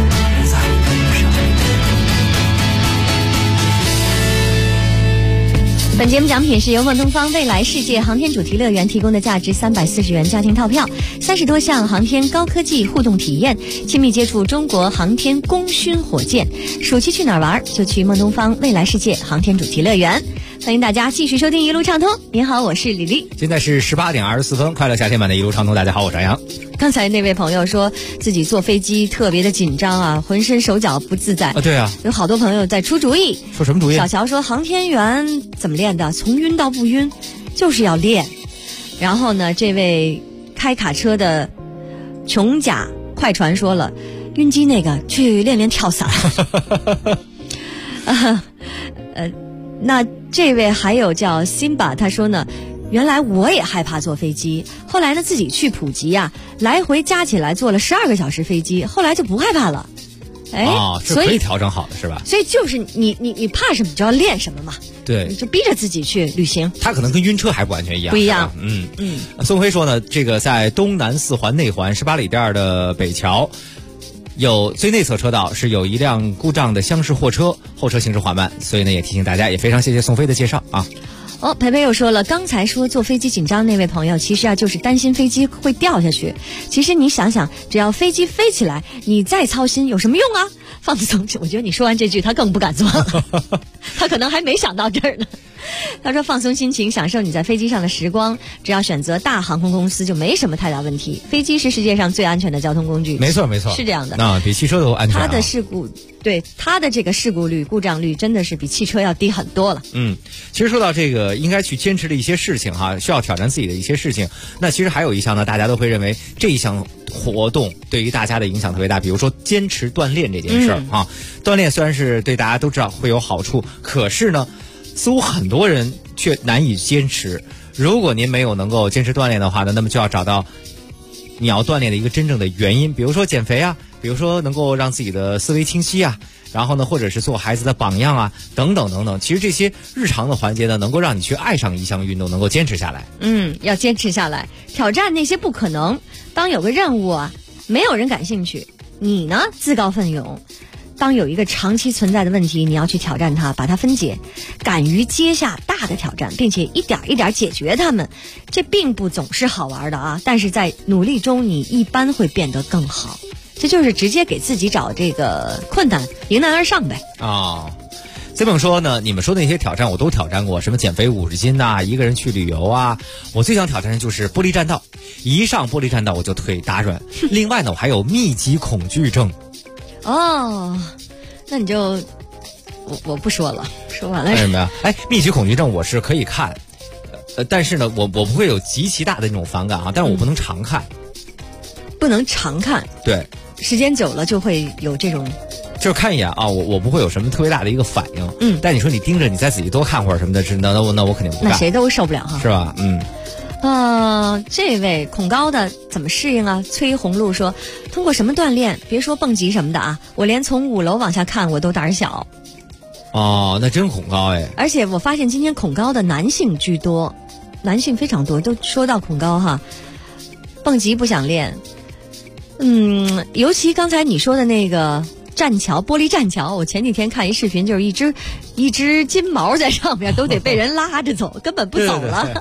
本节目奖品是由梦东方未来世界航天主题乐园提供的价值340元家庭套票，30多项航天高科技互动体验，亲密接触中国航天功勋火箭。暑期去哪儿玩？就去梦东方未来世界航天主题乐园。欢迎大家继续收听一路畅通。您好，我是李丽。 现在是18点24分，快乐夏天版的一路畅通。大家好，我是杨洋。 刚才那位朋友说自己坐飞机特别的紧张啊，浑身手脚不自在啊。对啊， 有好多朋友在出主意。 说什么主意？ 小乔说航天员怎么练的？从晕到不晕，就是要练。然后呢，这位开卡车的琼甲快船说了，晕机那个去练练跳伞。那这位还有叫辛巴，他说呢， 原来我也害怕坐飞机，后来呢自己去普吉啊，来回加起来坐了12个小时飞机，后来就不害怕了。 是可以调整好的是吧？ 所以就是你怕什么就要练什么嘛。 对， 你就逼着自己去旅行。 它可能跟晕车还不完全一样。 不一样。 宋飞说呢，这个在东南4环内环18里店的北桥，有最内侧车道是有一辆故障的厢式货车，后车行驶缓慢，所以呢也提醒大家，也非常谢谢宋飞的介绍啊。 培培又说了，刚才说坐飞机紧张那位朋友，其实啊就是担心飞机会掉下去。其实你想想，只要飞机飞起来，你再操心有什么用啊？放松，我觉得你说完这句，他更不敢坐了，他可能还没想到这儿呢。他说放松心情，享受你在飞机上的时光，只要选择大航空公司就没什么太大问题。飞机是世界上最安全的交通工具。 没错， 是这样的。 比汽车都安全。 它的事故，对它的这个事故率、故障率真的是比汽车要低很多了。 其实说到这个应该去坚持的一些事情哈，需要挑战自己的一些事情，那其实还有一项呢，大家都会认为这一项活动对于大家的影响特别大，比如说坚持锻炼这件事儿啊。锻炼虽然是对大家都知道会有好处，可是呢似乎很多人却难以坚持。如果您没有能够坚持锻炼的话呢，那么就要找到你要锻炼的一个真正的原因，比如说减肥啊，比如说能够让自己的思维清晰啊，然后呢或者是做孩子的榜样啊，等等等等。其实这些日常的环节呢，能够让你去爱上一项运动，能够坚持下来。 要坚持下来，挑战那些不可能。当有个任务啊没有人感兴趣，你呢自告奋勇。当有一个长期存在的问题，你要去挑战它，把它分解，敢于接下大的挑战，并且一点一点解决它们。这并不总是好玩的啊，但是在努力中你一般会变得更好。这就是直接给自己找这个困难，迎难而上呗。 这么说呢，你们说的那些挑战我都挑战过，什么减肥50斤啊，一个人去旅游啊。我最想挑战的就是玻璃栈道，一上玻璃栈道我就腿打软。另外呢，我还有密集恐惧症。 那你就我不说了，说完了。 为什么呀？密集恐惧症我是可以看，但是呢，我不会有极其大的那种反感啊，但是我不能常看。 不能常看。 对， 时间久了就会有这种。 就是看一眼啊，我不会有什么特别大的一个反应。但你说你盯着，你再仔细多看会儿什么的，那我肯定不干。 那谁都受不了哈， 是吧？ 这位恐高的怎么适应啊？崔红露说，通过什么锻炼？别说蹦极什么的啊，我连从5楼往下看我都胆小。 那真恐高哎！ 而且我发现今天恐高的男性居多，男性非常多。都说到恐高哈，蹦极不想练。尤其刚才你说的那个栈桥，玻璃栈桥，我前几天看一视频，就是一只金毛在上面，都得被人拉着走，根本不走了。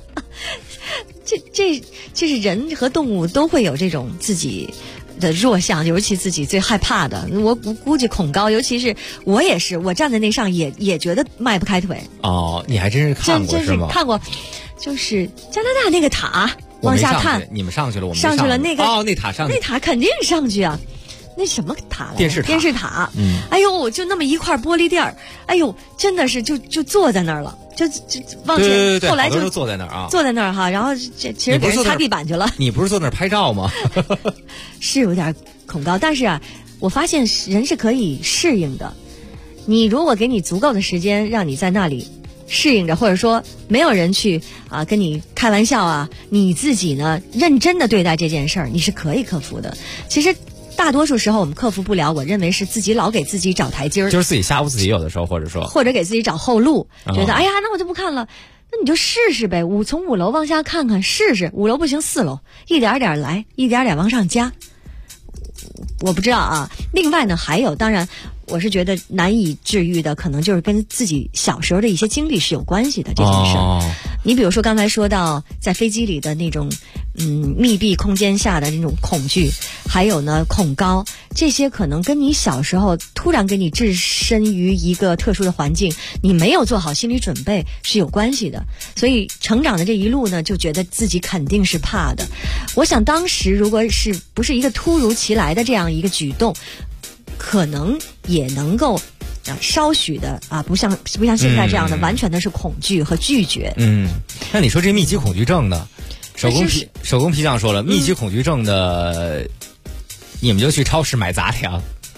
这是人和动物都会有这种自己的弱项，尤其自己最害怕的。我估计恐高，尤其是我也是，我站在那上也觉得迈不开腿。 你还真是看过是吗？ 看过，就是加拿大那个塔往下看， 你们上去了，我们上去了那个那塔上， 那塔肯定上去啊。那什么塔来？电视塔。哎呦，就那么一块玻璃垫儿，哎呦，真的是就坐在那儿了，就往前。 对， 后来就坐在那儿啊， 坐在那儿哈，然后其实给人擦地板去了。 你不是坐那儿拍照吗？ 是有点恐高，但是啊，我发现人是可以适应的。你如果给你足够的时间，让你在那里适应着，或者说没有人去跟你开玩笑啊，你自己呢认真的对待这件事儿，你是可以克服的。其实大多数时候我们克服不了，我认为是自己老给自己找台阶儿， 就是自己吓唬自己，有的时候或者给自己找后路，觉得哎呀，那我就不看了，那你就试试呗，从5楼往下看看，试试5楼不行4楼，一点点来，一点点往上加。我不知道啊。另外呢，还有，当然我是觉得难以治愈的，可能就是跟自己小时候的一些经历是有关系的这件事。你比如说刚才说到在飞机里的那种密闭空间下的那种恐惧，还有呢恐高，这些可能跟你小时候突然给你置身于一个特殊的环境，你没有做好心理准备是有关系的。所以成长的这一路呢，就觉得自己肯定是怕的。我想当时如果是不是一个突如其来的这样一个举动，可能也能够稍许的不像现在这样的完全的是恐惧和拒绝。 那你说这密集恐惧症呢？手工皮匠说了，密集恐惧症的，你们就去超市买杂粮。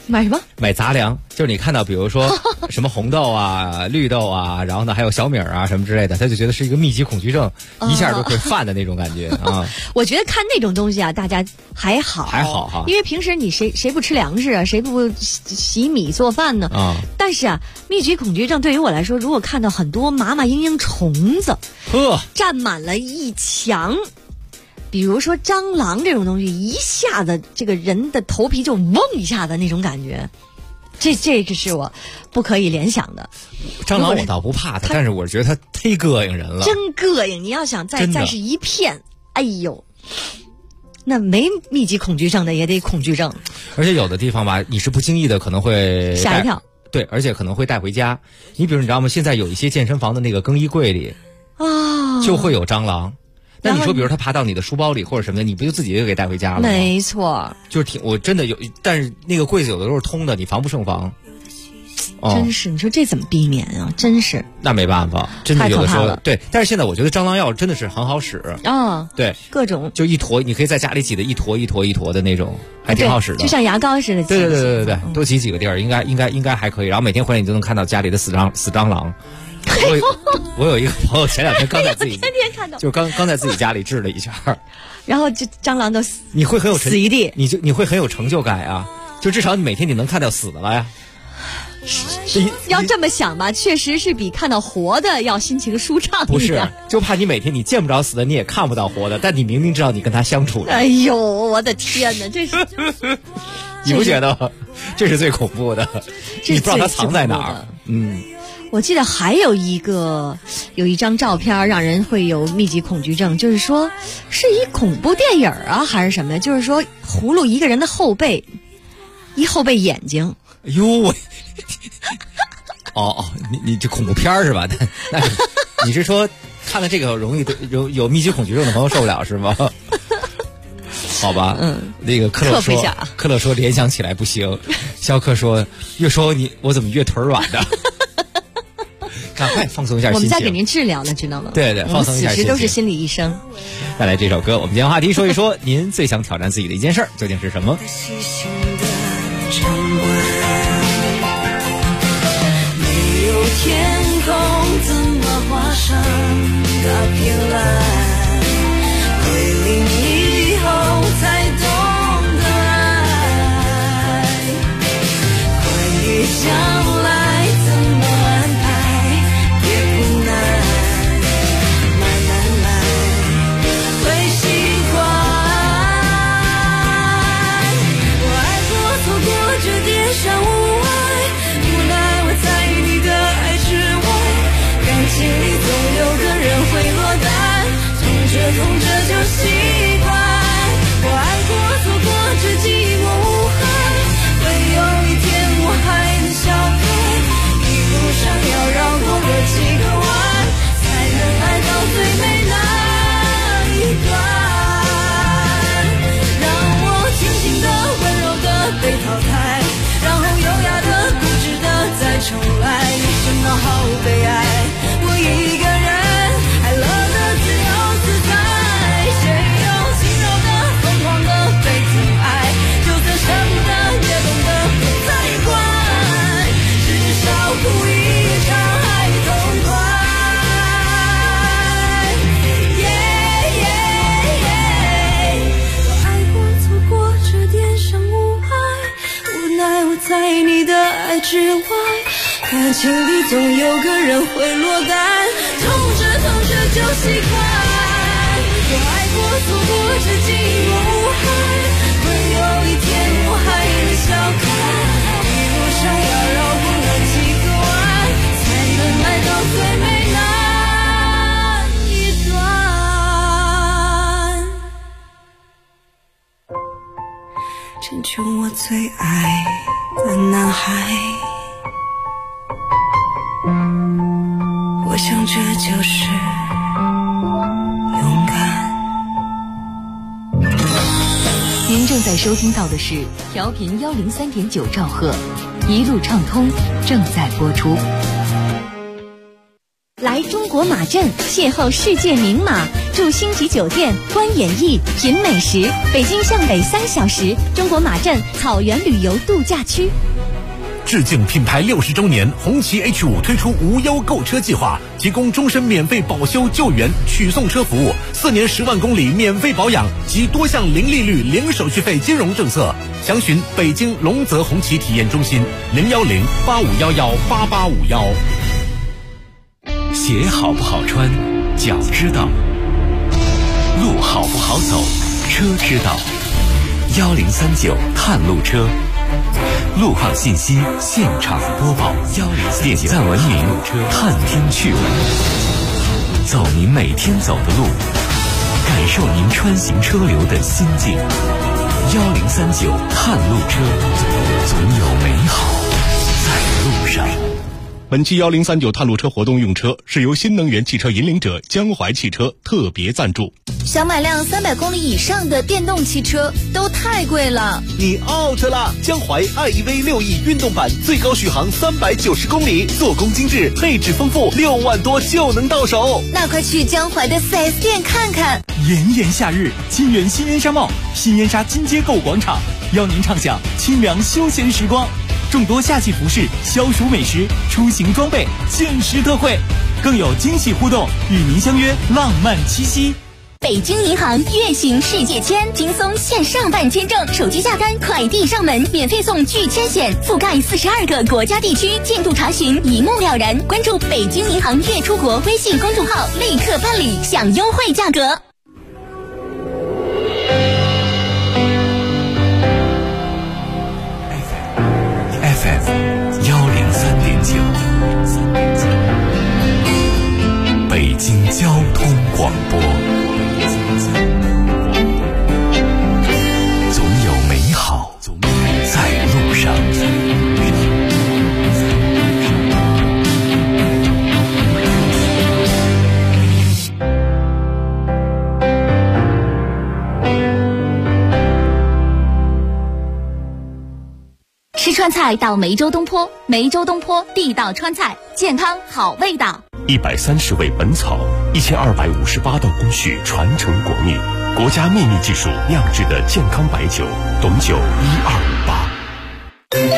买什么？ 买杂粮，就是你看到比如说什么红豆啊、绿豆啊，然后呢还有小米啊什么之类的，他就觉得是一个密集恐惧症，一下就会犯的那种感觉啊。 我觉得看那种东西啊，大家还好哈，因为平时你谁不吃粮食啊，谁不洗米做饭呢？啊，但是啊，密集恐惧症对于我来说，如果看到很多麻麻嘤嘤虫子，占满了一墙。比如说蟑螂这种东西，一下子这个人的头皮就嗡一下的那种感觉，这个是我不可以联想的。 蟑螂我倒不怕它，但是我觉得它忒膈应人了， 真膈应！你要想再是一片，哎呦，那没密集恐惧症的也得恐惧症。 而且有的地方吧，你是不经意的可能会吓一跳， 对，而且可能会带回家。你比如你知道吗？现在有一些健身房的那个更衣柜里就会有蟑螂。那你说，比如他爬到你的书包里或者什么的，你不就自己就给带回家了吗？ 没错， 就是我真的有，但是那个柜子有的都是通的，你防不胜防。 真是，你说这怎么避免啊？真是， 那没办法，真的有的时候对。但是现在我觉得蟑螂药真的是很好使啊， 对， 各种就一坨，你可以在家里挤的一坨的那种，还挺好使的， 就像牙膏似的。 对，多挤几个地儿，应该还可以。然后每天回来你就能看到家里的死蟑螂。我有一个朋友前两天刚在自己天天看到， 就刚在自己家里治了一下， 然后就蟑螂都死， 你会很有死一地， 你会很有成就感啊！就至少你每天你能看到死的了呀。 要这么想吧，确实是比看到活的要心情舒畅一点。 不是，就怕你每天你见不着死的，你也看不到活的，但你明明知道你跟他相处了。 哎呦，我的天哪，这是你不觉得这是最恐怖的？你不知道他藏在哪儿。 我记得还有一张照片让人会有密集恐惧症，就是说是一恐怖电影啊还是什么，就是说葫芦一个人的后背眼睛。 哎呦喂！你这恐怖片是吧？那你是说看了这个容易有密集恐惧症的朋友受不了是吗？好吧，那个克勒说联想起来不行，肖克说越说我怎么越腿软的。赶快放松一下心情， 我们在给您治疗呢，知道吗？ 对，放松一下心情。 此时都是心理医生。 带来这首歌，我们今天话题说一说您最想挑战自己的一件事究竟是什么？ 没有天空怎么画上那片蓝？归零以后才懂得爱。关于将来怎么安排也不难，慢慢来会习惯。我爱过错过这点伤无碍，无奈我在你的爱之外，感情里总有个人会落单，痛着就习惯。我爱过错过这寂寞无害，会有一天我还能笑开，一路上要绕过了几个弯，才能来到最美那一段。让我轻轻的温柔的被淘汰，然后优雅的固执的再重来，人生啊好悲哀，我一个人还乐得自由自在，谁又轻柔的疯狂的被疼爱，就算舍不得也懂得不再管，至少哭一场还痛快。我爱过错过这点伤无害，无奈我在你的爱之外，感情里总有个人会落单，痛着就习惯。我爱过错过这寂寞无害，会有一天我还能笑开，一路上要绕过了几个弯，才能来到最美那一段。成就我最爱的男孩，我想这就是勇敢。 您正在收听到的是调频103.9兆赫，一路畅通正在播出。 来中国马镇邂逅世界名马，住星级酒店，观演艺，品美食。北京向北3小时，中国马镇草原旅游度假区。 致敬品牌60周年，红旗 H5 推出无忧购车计划，提供终身免费保修救援、取送车服务，4年10万公里免费保养及多项零利率、零手续费金融政策。详询北京龙泽红旗体验中心010-8511-8851。 鞋好不好穿，脚知道；路好不好走，车知道。1039探路车，路况信息现场播报，点赞文明，探听趣闻，走您每天走的路，感受您穿行车流的心境。1039探路车，总有美好在路上。 本期1039探路车活动用车是由新能源汽车引领者江淮汽车特别赞助。 想买辆300公里以上的电动汽车都太贵了， 你 out 了！江淮 iEV 6E 运动版最高续航390公里，做工精致，配置丰富，6万多就能到手。 那快去江淮的 4S 店看看。 炎炎夏日，金源新烟纱帽、新烟纱金街购物广场邀您畅享清凉休闲时光。众多夏季服饰、消暑美食、出行装备限时特惠，更有惊喜互动，与您相约浪漫七夕。 北京银行月行世界签，轻松线上办签证，手机下单，快递上门，免费送拒签险，覆盖42个国家地区，进度查询一目了然。关注北京银行月出国微信公众号，立刻办理，享优惠价格。 FM103.9，北京交通广播，总有美好在路上。 吃川菜到梅州东坡，梅州东坡地道川菜，健康好味道。 130味本草，1258道工序传承国秘，国家秘密技术酿制的健康白酒，董酒1258。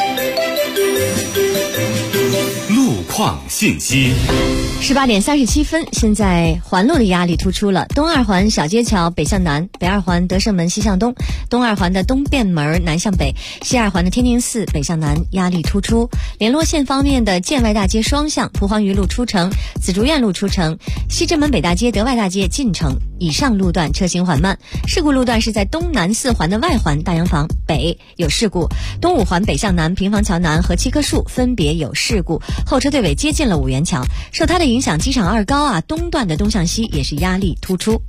路况信息。 18点37分，现在环路的压力突出了。东二环小街桥北向南，北二环德胜门西向东，东二环的东便门南向北，西二环的天宁寺北向南压力突出。联络线方面的建外大街双向，蒲黄榆路出城，紫竹院路出城，西直门北大街德外大街进城以上路段车行缓慢。事故路段是在东南4环的外环大洋坊北有事故，东5环北向南平房桥南和7棵树分别有事故，后车队尾接近了五元桥，受它的影响，机场2高东段的东向西也是压力突出。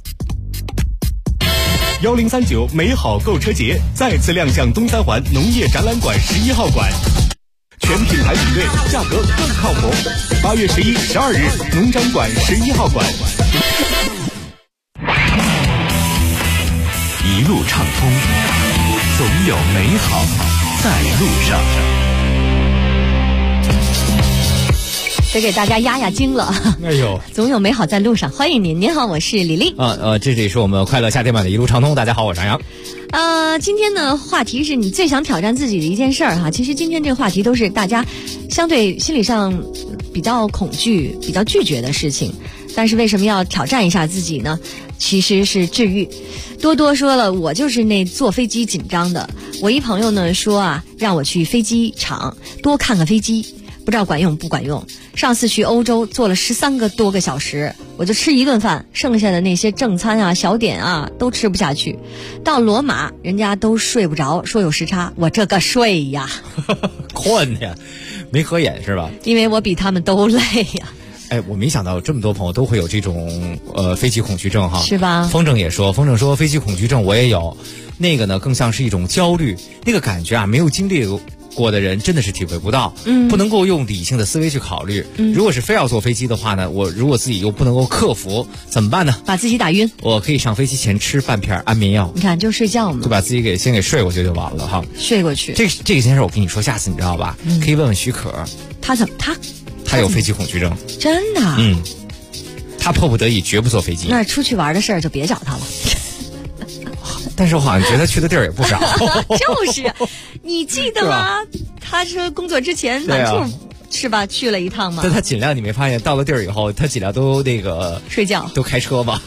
1039美好购车节再次亮相东3环农业展览馆11号馆，全品牌比对，价格更靠谱。8月11、12日，农展馆11号馆。 一路畅通，总有美好在路上。 得给大家压压惊了。 哎呦， 总有美好在路上。欢迎您，您好，我是李丽。 这里是我们快乐夏天版的一路畅通。大家好，我是张扬。 今天呢，话题是你最想挑战自己的一件事儿哈。其实今天这个话题都是大家相对心理上比较恐惧、比较拒绝的事情。但是为什么要挑战一下自己呢？其实是治愈。多多说了，我就是那坐飞机紧张的。我一朋友呢说让我去飞机场多看看飞机。不知道管用不管用。上次去欧洲坐了13多个小时，我就吃一顿饭，剩下的那些正餐小点都吃不下去。到罗马人家都睡不着，说有时差，我这个睡呀困呀，没合眼是吧？ 因为我比他们都累呀。 我没想到这么多朋友都会有这种飞机恐惧症哈， 是吧？ 风筝说飞机恐惧症我也有，那个呢更像是一种焦虑，那个感觉没有经历过的人真的是体会不到，不能够用理性的思维去考虑。如果是非要坐飞机的话呢，我如果自己又不能够克服，怎么办呢？ 把自己打晕。我可以上飞机前吃半片安眠药， 你看就睡觉嘛， 就把自己先给睡过去就完了哈。 睡过去。 这件事我跟你说，下次你知道吧？可以问问许可。 他他有飞机恐惧症。 真的？ 他迫不得已绝不坐飞机。 那出去玩的事儿就别找他了。 但是我好像觉得他去的地儿也不少。 就是，你记得吗？他说工作之前满处是吧？去了一趟嘛。 但他尽量你没发现，到了地儿以后，他尽量都那个睡觉， 都开车吧。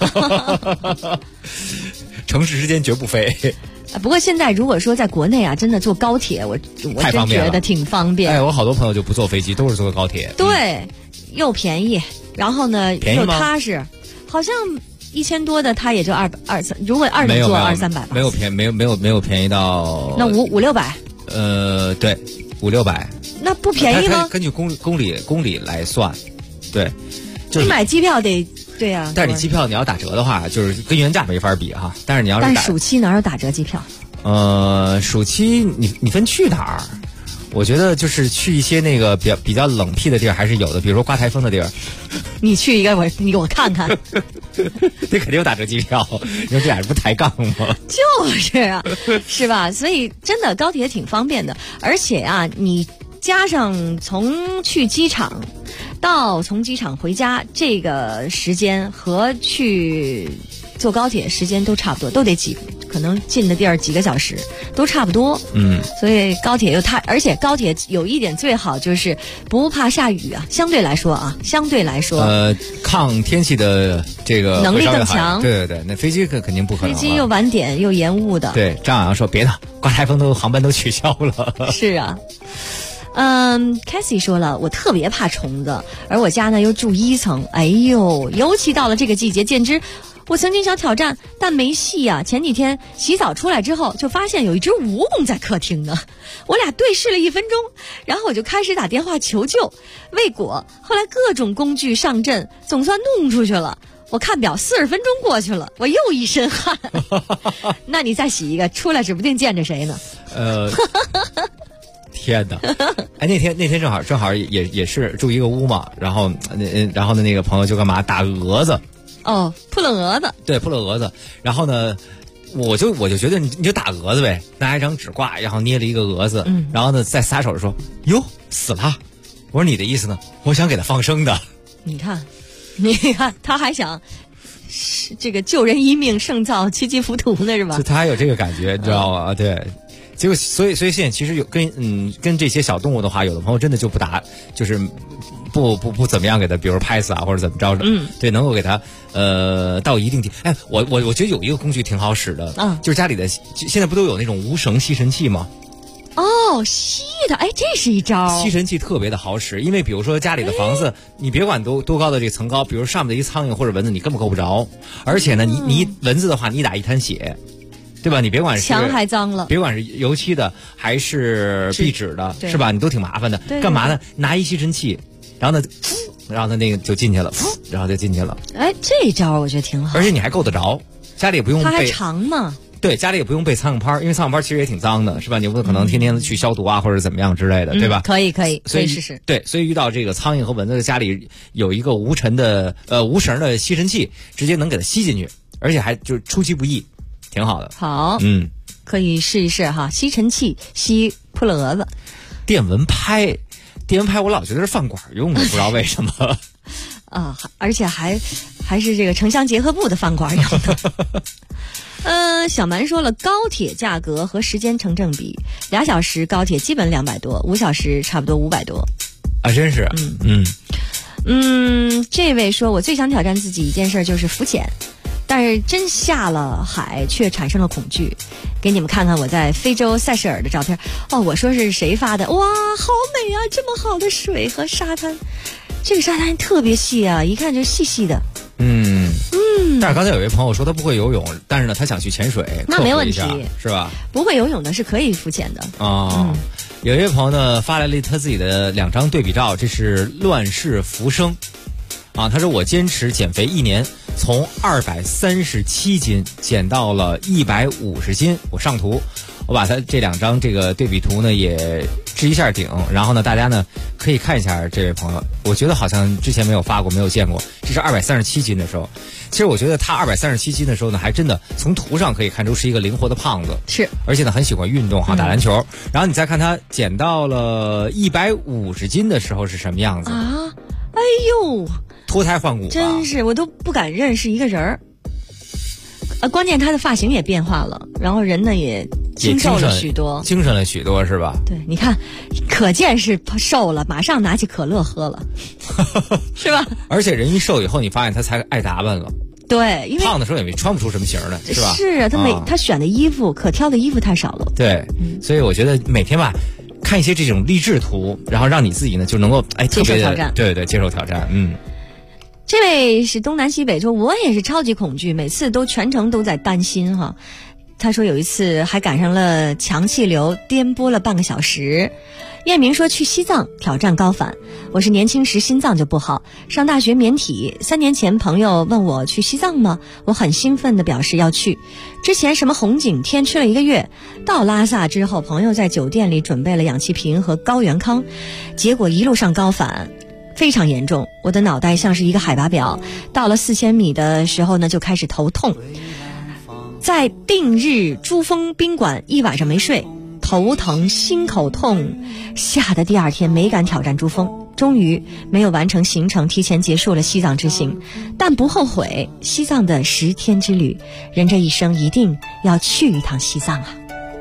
城市之间绝不飞。 不过现在如果说在国内啊，真的坐高铁，我真觉得挺方便。 哎，我好多朋友就不坐飞机，都是坐高铁。 对，又便宜，然后呢又踏实，好像1000多的他也就200、200，如果2人坐200-300吧。 没有便宜到那500-600。 对，500-600。 那不便宜吗？ 根据公里来算，对。 你买机票得。对呀， 但是你机票你要打折的话，就是跟原价没法比哈。但是你要是但暑期哪有打折机票？ 暑期你分去哪儿？我觉得就是去一些那个比较冷僻的地儿还是有的，比如说刮台风的地儿。 你去一个你给我看看。 那肯定有打折机票，你说这俩不抬杠吗？ 就是啊，是吧？所以真的高铁挺方便的，而且啊，你加上从去机场到从机场回家这个时间和去坐高铁时间都差不多，都得可能近的地儿几个小时都差不多。所以高铁而且高铁有一点最好就是不怕下雨啊，相对来说抗天气的这个能力更强。 对，那飞机肯定不可能， 飞机又晚点又延误的。 对，张阳说别的，刮台风航班都取消了。 是啊。Cassie 说了，我特别怕虫子，而我家呢又住1层，哎呦，尤其到了这个季节，简直，我曾经想挑战，但没戏啊。前几天洗澡出来之后，就发现有一只蜈蚣在客厅呢，我俩对视了1分钟，然后我就开始打电话求救，未果，后来各种工具上阵，总算弄出去了。我看表40分钟过去了，我又一身汗。那你再洗一个出来，指不定见着谁呢。 天哪！哎，那天正好也是住一个屋嘛，然后呢那个朋友就干嘛打蛾子。 扑了蛾子。对， 扑了蛾子。然后呢，我就觉得你就打蛾子呗，拿一张纸挂，然后捏了一个蛾子，然后呢再撒手说哟死了。我说你的意思呢？我想给他放生的。 你看，他还想这个救人一命胜造7级浮屠呢，是吧？ 就他还有这个感觉，你知道吗？对。结果，所以现在其实有跟这些小动物的话，有的朋友真的就不打，就是不怎么样给他，比如拍死啊或者怎么着的，对，能够给他到一定地。哎，我觉得有一个工具挺好使的，就是家里的现在不都有那种无绳吸尘器吗？ 吸的，哎，这是一招。 吸尘器特别的好使，因为比如说家里的房子，你别管多高的这层高，比如上面的一苍蝇或者蚊子，你根本够不着，而且呢，你蚊子的话，你打一滩血。对吧？你别管是墙还脏了， 别管是油漆的还是壁纸的，是吧？你都挺麻烦的。干嘛呢？拿一吸尘器，然后呢，那个就进去了，然后就进去了。 哎，这招我觉得挺好， 而且你还够得着，家里也不用。 它还长嘛？ 对，家里也不用备苍蝇拍，因为苍蝇拍其实也挺脏的，是吧？你不可能天天去消毒啊，或者怎么样之类的，对吧？ 可以， 所以试试。 对，所以遇到这个苍蝇和蚊子，家里有一个无绳的吸尘器，直接能给它吸进去，而且还就是出其不意。挺好的， 好，可以试一试哈。吸尘器吸扑了蛾子， 电蚊拍，我老觉得是饭馆用的，不知道为什么。 而且还是这个城乡结合部的饭馆用的。小蛮说了，高铁价格和时间成正比，2小时高铁基本200多，5小时差不多500多。 啊，真是， 这位说，我最想挑战自己一件事就是浮潜。但是真下了海却产生了恐惧，给你们看看我在非洲塞舌尔的照片。我说是谁发的？哇，好美啊，这么好的水和沙滩，这个沙滩特别细啊，一看就细细的。 但是刚才有位朋友说他不会游泳，但是呢他想去潜水， 那没问题， 是吧？ 不会游泳的是可以浮潜的。 有一位朋友呢发来了他自己的2张对比照，这是乱世浮生。他说我坚持减肥1年，从237斤减到了150斤。我上图，我把他这2张这个对比图呢也置一下顶，然后呢大家呢可以看一下这位朋友，我觉得好像之前没有发过，没有见过，这是237斤的时候。 其实我觉得他237斤的时候呢，还真的从图上可以看出是一个灵活的胖子， 是， 而且呢很喜欢运动，打篮球。然后你再看他减到了150斤的时候是什么样子啊？哎呦， 脱胎换骨， 真是我都不敢认识一个人儿。关键他的发型也变化了，然后人呢也精瘦了许多， 精神了许多是吧？ 对，你看，可见是瘦了，马上拿起可乐喝了，是吧？ 而且人一瘦以后，你发现他才爱打扮了。 对，因为胖的时候也穿不出什么型来，是吧？ 是啊，他选的衣服可挑的衣服太少了。 对，所以我觉得每天吧，看一些这种励志图，然后让你自己呢就能够接受挑战， 对，接受挑战， 这位是东南西北说，我也是超级恐惧，每次都全程都在担心哈。他说有一次还赶上了强气流，颠簸了半个小时。叶明说去西藏挑战高反，我是年轻时心脏就不好，上大学免体，3年前朋友问我去西藏吗？我很兴奋地表示要去。之前什么红景天吃了1个月，到拉萨之后，朋友在酒店里准备了氧气瓶和高原康，结果一路上高反。非常严重，我的脑袋像是一个海拔表，到了4000米的时候呢，就开始头痛。在定日珠峰宾馆1晚上没睡，头疼心口痛，吓得第2天没敢挑战珠峰，终于没有完成行程，提前结束了西藏之行，但不后悔。西藏的10天之旅，人这一生一定要去一趟西藏啊！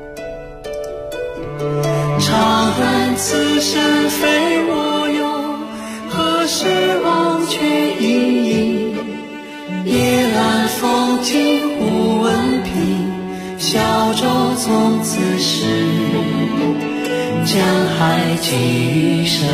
长安此身非我有，何时忘却阴影？夜阑风静无闻凭，小舟从此逝，江海寄余生。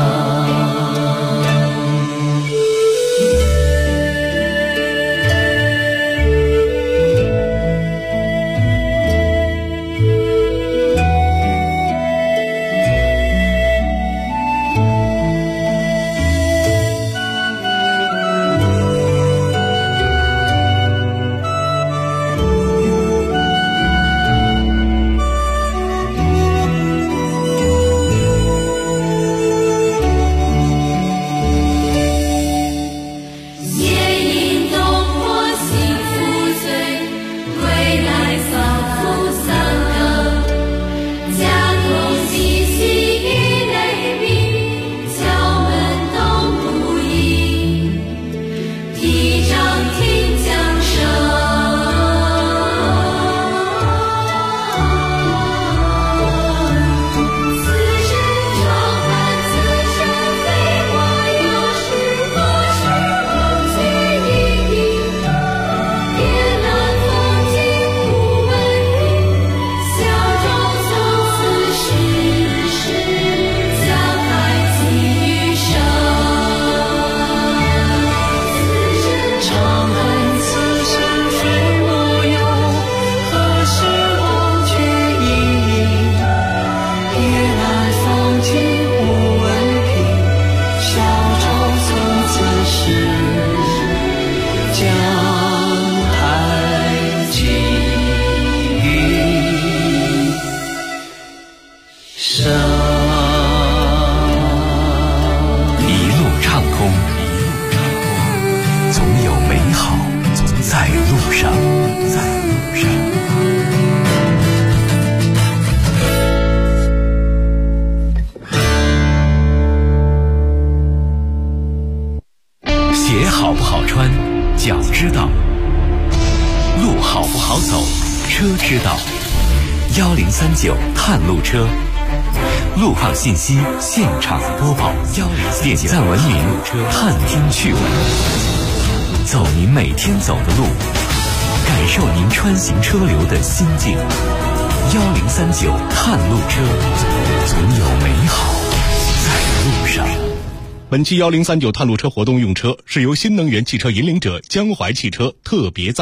鞋好不好穿，脚知道；路好不好走，车知道。1039探路车，路况信息现场播报，点赞文明，探听趣闻，走您每天走的路，感受您穿行车流的心境。1039探路车，总有美好在路上。 本期1039探路车活动用车是由新能源汽车引领者江淮汽车特别赞助。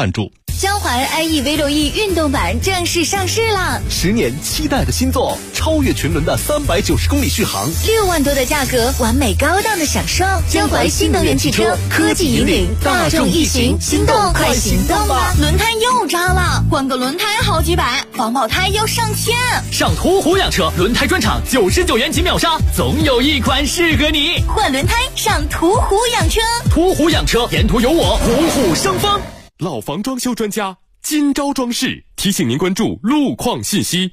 江淮 iEV6E 运动版正式上市了 ，10年期待的新作，超越群伦的390公里续航 ，6万多的价格，完美高档的享受。江淮新能源汽车科技引领，大众一行，心动快行动吧！轮胎又扎了，换个轮胎好几百，防爆胎要上千。 上途虎养车轮胎专场99元起秒杀，总有一款适合你。 换轮胎上途虎养车， 途虎养车，沿途有我，虎虎生风。 老房装修专家金招装饰提醒您关注路况信息。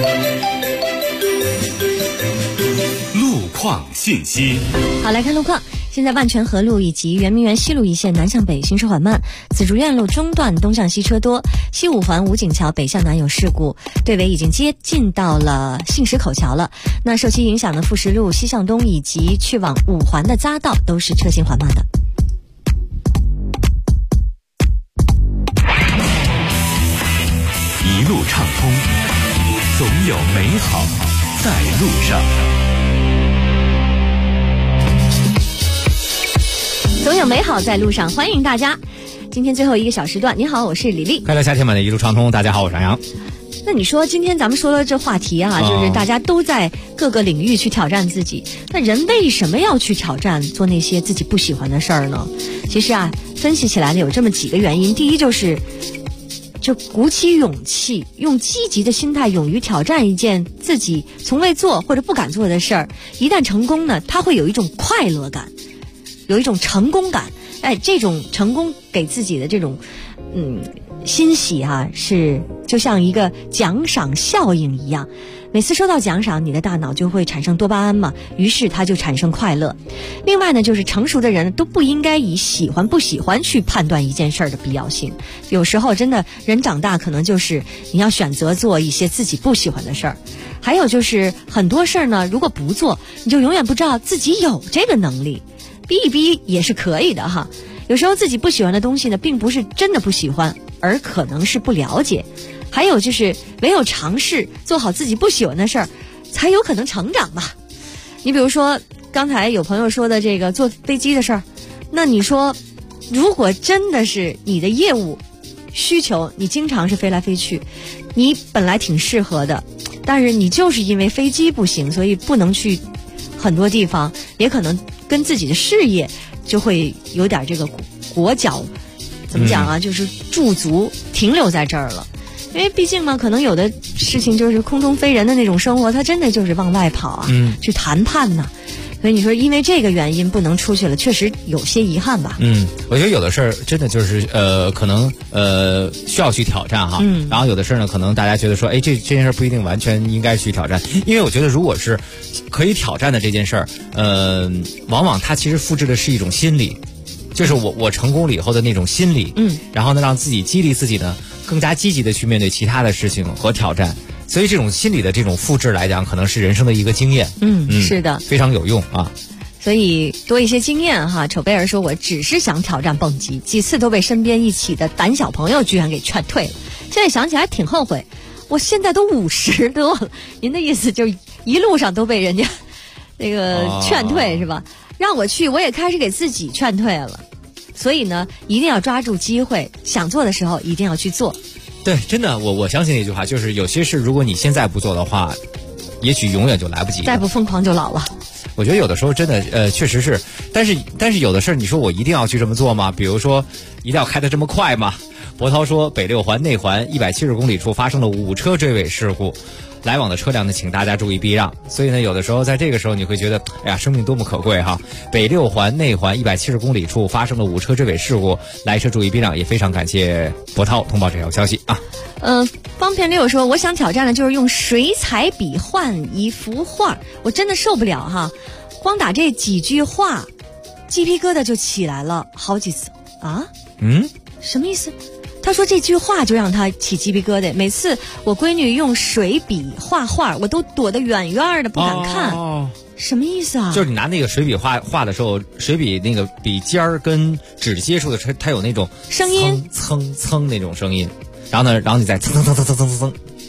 路况信息。 好，来看路况。现在万泉河路以及圆明园西路一线南向北行驶缓慢，紫竹院路中段东向西车多，西五环武警桥北向南有事故，队尾已经接近到了信石口桥了。那受其影响的富石路西向东以及去往五环的匝道都是车行缓慢的。 一路畅通，总有美好在路上。 总有美好在路上，欢迎大家。今天最后一个小时段，你好，我是李丽。 快乐夏天版的一路畅通，大家好，我是杨洋。 那你说今天咱们说的这话题啊，就是大家都在各个领域去挑战自己，那人为什么要去挑战做那些自己不喜欢的事儿呢？其实啊，分析起来呢有这么几个原因。第一就鼓起勇气，用积极的心态勇于挑战一件自己从未做或者不敢做的事儿，一旦成功呢，他会有一种快乐感，有一种成功感。这种成功给自己的这种欣喜啊，是就像一个奖赏效应一样。每次收到奖赏，你的大脑就会产生多巴胺嘛，于是它就产生快乐。另外呢，就是成熟的人都不应该以喜欢不喜欢去判断一件事儿的必要性。有时候真的人长大可能就是你要选择做一些自己不喜欢的事儿。还有就是很多事儿呢，如果不做，你就永远不知道自己有这个能力。逼一逼也是可以的哈。有时候自己不喜欢的东西呢，并不是真的不喜欢，而可能是不了解。还有就是唯有尝试做好自己不喜欢的事儿，才有可能成长吧。你比如说刚才有朋友说的这个坐飞机的事儿，那你说如果真的是你的业务需求，你经常是飞来飞去，你本来挺适合的，但是你就是因为飞机不行，所以不能去很多地方，也可能跟自己的事业就会有点这个裹脚，怎么讲啊，就是驻足停留在这儿了。因为毕竟嘛，可能有的事情就是空中飞人的那种生活，它真的就是往外跑啊，去谈判呐。所以你说因为这个原因不能出去了，确实有些遗憾吧。 我觉得有的事儿真的就是可能需要去挑战哈。然后有的事儿呢，可能大家觉得说，这件事不一定完全应该去挑战，因为我觉得如果是可以挑战的这件事儿，往往它其实复制的是一种心理，就是我成功了以后的那种心理。然后呢，让自己激励自己呢，更加积极的去面对其他的事情和挑战。所以这种心理的这种复制来讲，可能是人生的一个经验。 是的， 非常有用啊。 所以多一些经验哈。丑贝儿说，我只是想挑战蹦极，几次都被身边一起的胆小朋友居然给劝退了。现在想起来挺后悔，我现在都50多了。您的意思就一路上都被人家那个劝退是吧？让我去，我也开始给自己劝退了。所以呢，一定要抓住机会，想做的时候一定要去做。 对，真的，我相信一句话，就是有些事如果你现在不做的话，也许永远就来不及了。 再不疯狂就老了。 我觉得有的时候真的确实是，但是有的事儿，你说我一定要去这么做吗？比如说一定要开得这么快吗？博涛说，北六环内环170公里处发生了5车追尾事故，来往的车辆呢，请大家注意避让。所以呢，有的时候在这个时候你会觉得，哎呀，生命多么可贵哈！北六环内环170公里处发生了5车追尾事故，来车注意避让。也非常感谢博涛通报这条消息啊。 方片六说，我想挑战的就是用水彩笔换一幅画，我真的受不了哈！光打这几句话，鸡皮疙瘩就起来了好几次啊！什么意思？他说这句话就让他起鸡皮疙瘩。每次我闺女用水笔画画，我都躲得远远的，不敢看。什么意思啊？ 就是你拿那个水笔画的时候，水笔那个笔尖儿跟纸接触的时候，它有那种声音， 蹭蹭那种声音。然后你再蹭蹭蹭蹭蹭蹭蹭。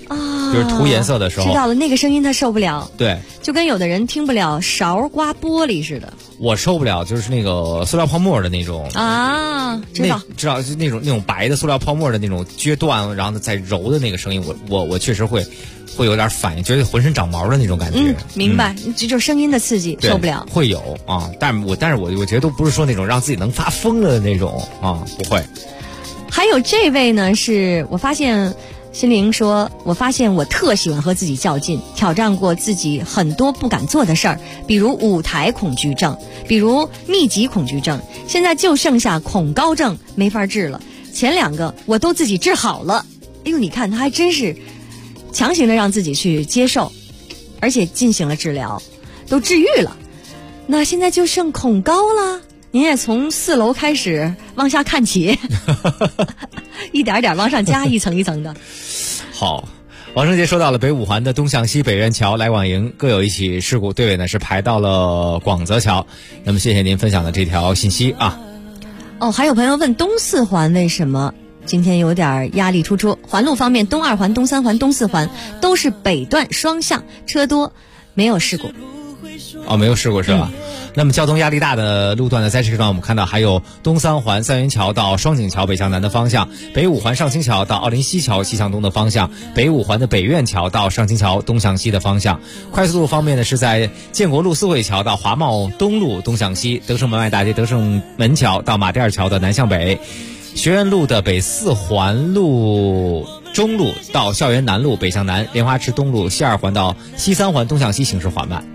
就是涂颜色的时候。 知道了，那个声音他受不了。 对， 就跟有的人听不了勺刮玻璃似的。 我受不了，就是那个塑料泡沫的那种啊，知道， 就那种白的塑料泡沫的那种撅断，然后再揉的那个声音，我确实会有点反应，觉得浑身长毛的那种感觉。 明白，这就是声音的刺激，受不了。 会有啊，但是我觉得都不是说那种让自己能发疯了的那种啊，不会。 还有这位呢，是我发现。心灵说，我发现我特喜欢和自己较劲，挑战过自己很多不敢做的事儿，比如舞台恐惧症，比如密集恐惧症，现在就剩下恐高症没法治了。前2个我都自己治好了。哎呦，你看他还真是强行的让自己去接受，而且进行了治疗，都治愈了。那现在就剩恐高了，您也从4楼开始往下看起一点点往上加，一层一层的。 好，王胜杰说到了北五环的东向西北苑桥来往营各有一起事故，队尾呢是排到了广泽桥。那么谢谢您分享的这条信息啊。 还有朋友问东4环为什么今天有点压力突出。环路方面，东2环、东3环、东4环都是北段双向，车多，没有事故。 没有事故是吧？那么交通压力大的路段呢，在这个段我们看到还有东3环三元桥到双井桥北向南的方向，北5环上清桥到奥林西桥西向东的方向，北5环的北苑桥到上清桥东向西的方向。快速路方面呢，是在建国路四惠桥到华贸东路东向西，德胜门外大街德胜门桥到马甸二桥的南向北，学院路的北4环路中路到校园南路北向南，莲花池东路西2环到西3环东向西行驶缓慢。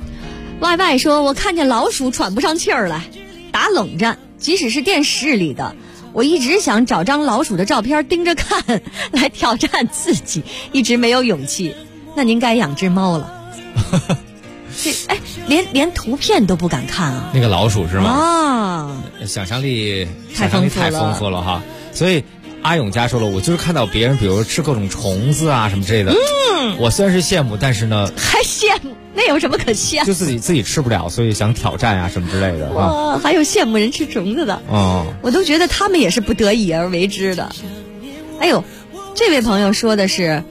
YY 说，我看见老鼠喘不上气儿来，打冷战，即使是电视里的，我一直想找张老鼠的照片盯着看，来挑战自己，一直没有勇气。那您该养只猫了。连图片都不敢看啊！ 那个老鼠是吗？ 啊， 想象力太丰富了哈。所以阿勇家说了，我就是看到别人比如吃各种虫子啊什么之类的，我虽然是羡慕，但是呢还羡慕，那有什么可羡慕？ 就自己吃不了，所以想挑战啊什么之类的。 哇，还有羡慕人吃虫子的，我都觉得他们也是不得已而为之的。哎呦，这位朋友说的是，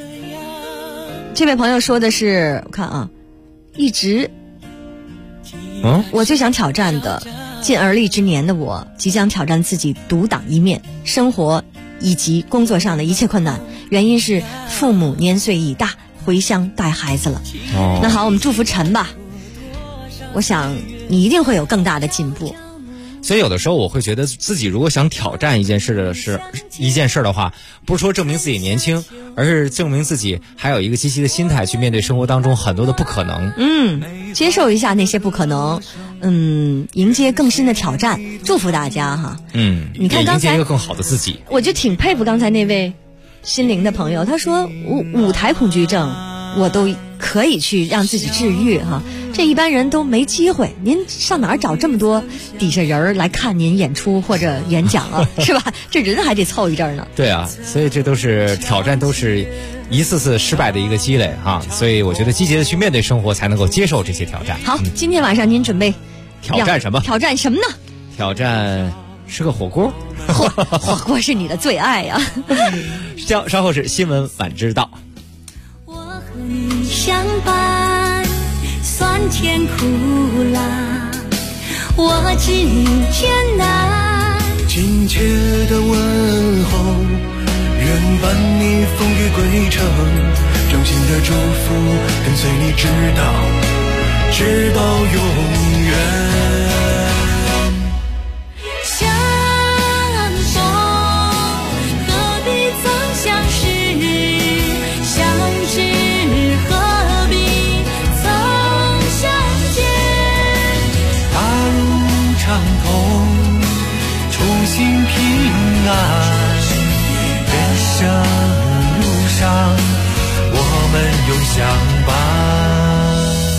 我看啊，一直，我最想挑战的。近而立之年的我，即将挑战自己独当一面，生活以及工作上的一切困难。原因是父母年岁已大，回乡带孩子了。那好，我们祝福陈吧。我想你一定会有更大的进步。 所以有的时候我会觉得自己如果想挑战一件事的话，不是说证明自己年轻，而是证明自己还有一个积极的心态去面对生活当中很多的不可能。 接受一下那些不可能，迎接更新的挑战。祝福大家哈。你看刚才迎接一个更好的自己。 我就挺佩服刚才那位心灵的朋友，他说舞台恐惧症我都可以去让自己治愈哈，这一般人都没机会。您上哪儿找这么多底下人来看您演出或者演讲啊？是吧？这人还得凑一阵呢。 对啊，所以这都是挑战，都是一次次失败的一个积累哈。所以我觉得积极的去面对生活，才能够接受这些挑战。 好，今天晚上您准备挑战什么？ 挑战什么呢？ 挑战吃个火锅。 火锅是你的最爱呀。 稍后是新闻晚知道。 相伴，酸甜苦辣，我知你艰难。 亲切的问候，愿伴你风雨归程，衷心的祝福跟随你直到永远。人生路上，我们永相伴。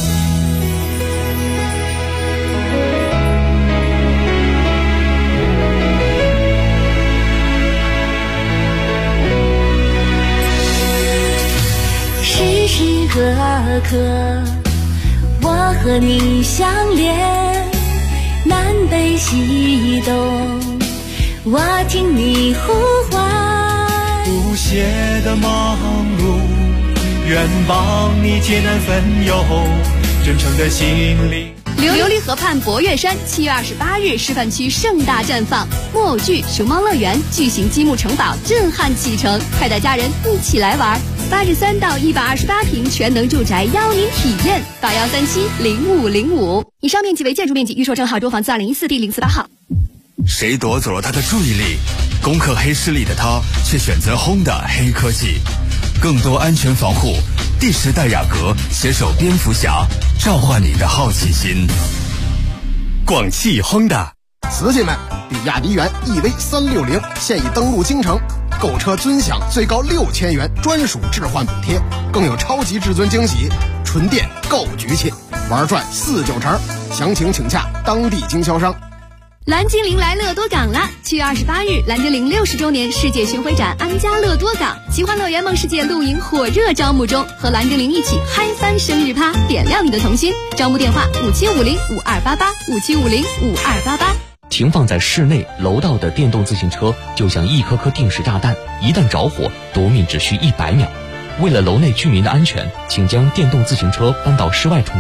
时时刻刻，我和你相连，南北西东。我听你呼唤， 不懈的忙碌， 愿帮你解难分忧，真诚的心灵。 琉璃河畔博岳山7月28日示范区盛大绽放，木偶剧、熊猫乐园、巨型积木城堡震撼启程，快带家人一起来玩。83到128平全能住宅邀您体验，81370505。以上面积为建筑面积，预售证号中房自2014第048号。 谁夺走了他的注意力？攻克黑势力的他却选择Honda黑科技，更多安全防护。第10代雅阁携手蝙蝠侠，召唤你的好奇心。 广汽Honda， 瓷器们，比亚迪元 EV360现已登陆京城，购车尊享最高6000元专属置换补贴，更有超级至尊惊喜，纯电购局气，玩转4-9成，详情请洽当地经销商。 蓝精灵来乐多港啦！7月28日，蓝精灵60周年世界巡回展安家乐多港，奇幻乐园梦世界露营火热招募中，和蓝精灵一起嗨翻生日趴，点亮你的童心。招募电话5750-5288，5750-5288。 停放在室内楼道的电动自行车就像一颗颗定时炸弹，一旦着火，夺命只需100秒。为了楼内居民的安全，请将电动自行车搬到室外充电。